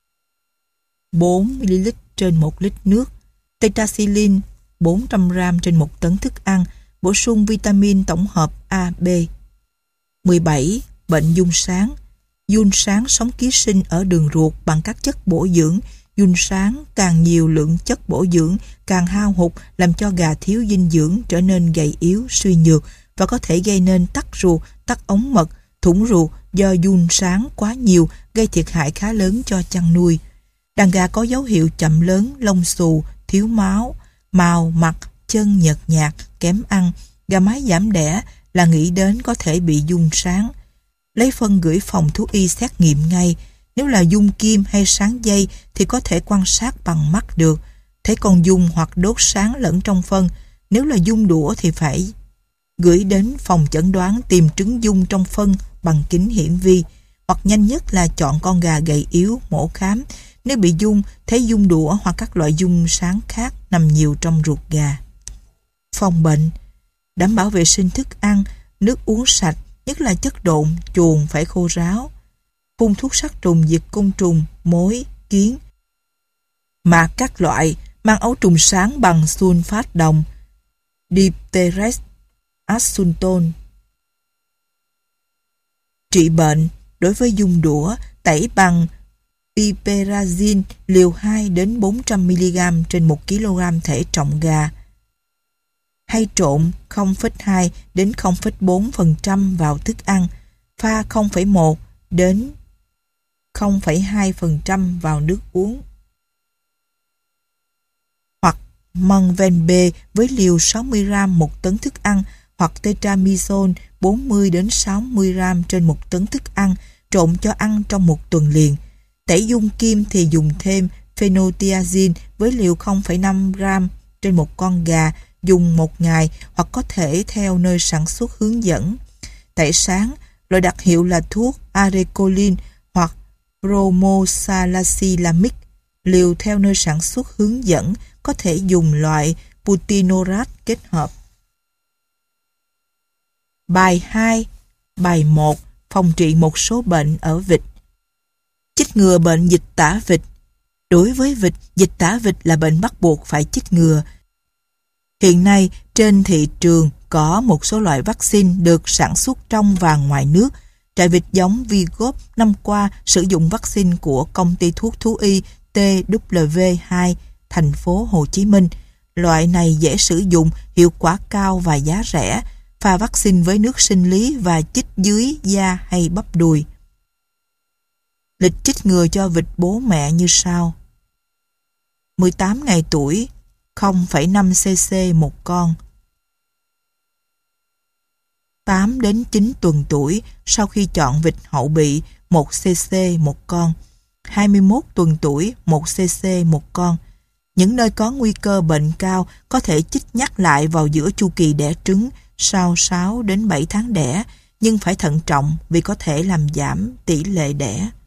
4ml trên 1 lít nước, tetracycline 400g trên 1 tấn thức ăn, bổ sung vitamin tổng hợp A, B. 17. Bệnh giun sáng. Giun sáng sống ký sinh ở đường ruột bằng các chất bổ dưỡng. Giun sáng càng nhiều lượng chất bổ dưỡng càng hao hụt, làm cho gà thiếu dinh dưỡng, trở nên gầy yếu, suy nhược và có thể gây nên tắc ruột, tắc ống mật, thủng ruột do giun sáng quá nhiều, gây thiệt hại khá lớn cho chăn nuôi. Đàn gà có dấu hiệu chậm lớn, lông xù, thiếu máu, màu, mặt, chân nhợt nhạt, kém ăn, gà mái giảm đẻ là nghĩ đến có thể bị giun sáng. Lấy phân gửi phòng thú y xét nghiệm ngay. Nếu là giun kim hay sáng dây thì có thể quan sát bằng mắt được, thấy con giun hoặc đốt sáng lẫn trong phân. Nếu là giun đũa thì phải gửi đến phòng chẩn đoán tìm trứng giun trong phân bằng kính hiển vi, hoặc nhanh nhất là chọn con gà gầy yếu, mổ khám. Nếu bị giun, thấy giun đũa hoặc các loại giun sáng khác nằm nhiều trong ruột gà. Phòng bệnh: đảm bảo vệ sinh thức ăn, nước uống sạch, nhất là chất độn, chuồng phải khô ráo. Phun thuốc sát trùng diệt côn trùng, mối, kiến, mạc các loại, mang ấu trùng sáng bằng sunfat đồng. Dipteres asunton. Trị bệnh đối với dung đũa, tẩy bằng piperazine liều 2 đến 400 mg trên 1 kg thể trọng gà. Hay trộn 0,2 đến 0,4% vào thức ăn, pha 0,1 đến 0,2% vào nước uống. Hoặc Monven B với liều 60g 1 tấn thức ăn, hoặc Tetramizole 40 đến 60g trên 1 tấn thức ăn, trộn cho ăn trong 1 tuần liền. Tẩy dung kim thì dùng thêm phenothiazine với liều 0,5g trên 1 con gà, dùng 1 ngày hoặc có thể theo nơi sản xuất hướng dẫn. Tẩy sáng, loại đặc hiệu là thuốc arecolin hoặc bromosalacilamic, liều theo nơi sản xuất hướng dẫn, có thể dùng loại butinorat kết hợp. Bài 2. Bài 1. Phòng trị một số bệnh ở vịt. Chích ngừa bệnh dịch tả vịt. Đối với vịt, dịch tả vịt là bệnh bắt buộc phải chích ngừa. Hiện nay, trên thị trường có một số loại vaccine được sản xuất trong và ngoài nước. Trại vịt giống Vigop năm qua sử dụng vaccine của công ty thuốc thú y TW2, thành phố Hồ Chí Minh. Loại này dễ sử dụng, hiệu quả cao và giá rẻ. Pha vaccine với nước sinh lý và chích dưới da hay bắp đùi. Lịch chích ngừa cho vịt bố mẹ như sau. 18 ngày tuổi, 0,5 cc một con. 8 đến 9 tuần tuổi, sau khi chọn vịt hậu bị, 1 cc một con. 21 tuần tuổi, 1 cc một con. Những nơi có nguy cơ bệnh cao có thể chích nhắc lại vào giữa chu kỳ đẻ trứng sau 6 đến 7 tháng đẻ, nhưng phải thận trọng vì có thể làm giảm tỷ lệ đẻ.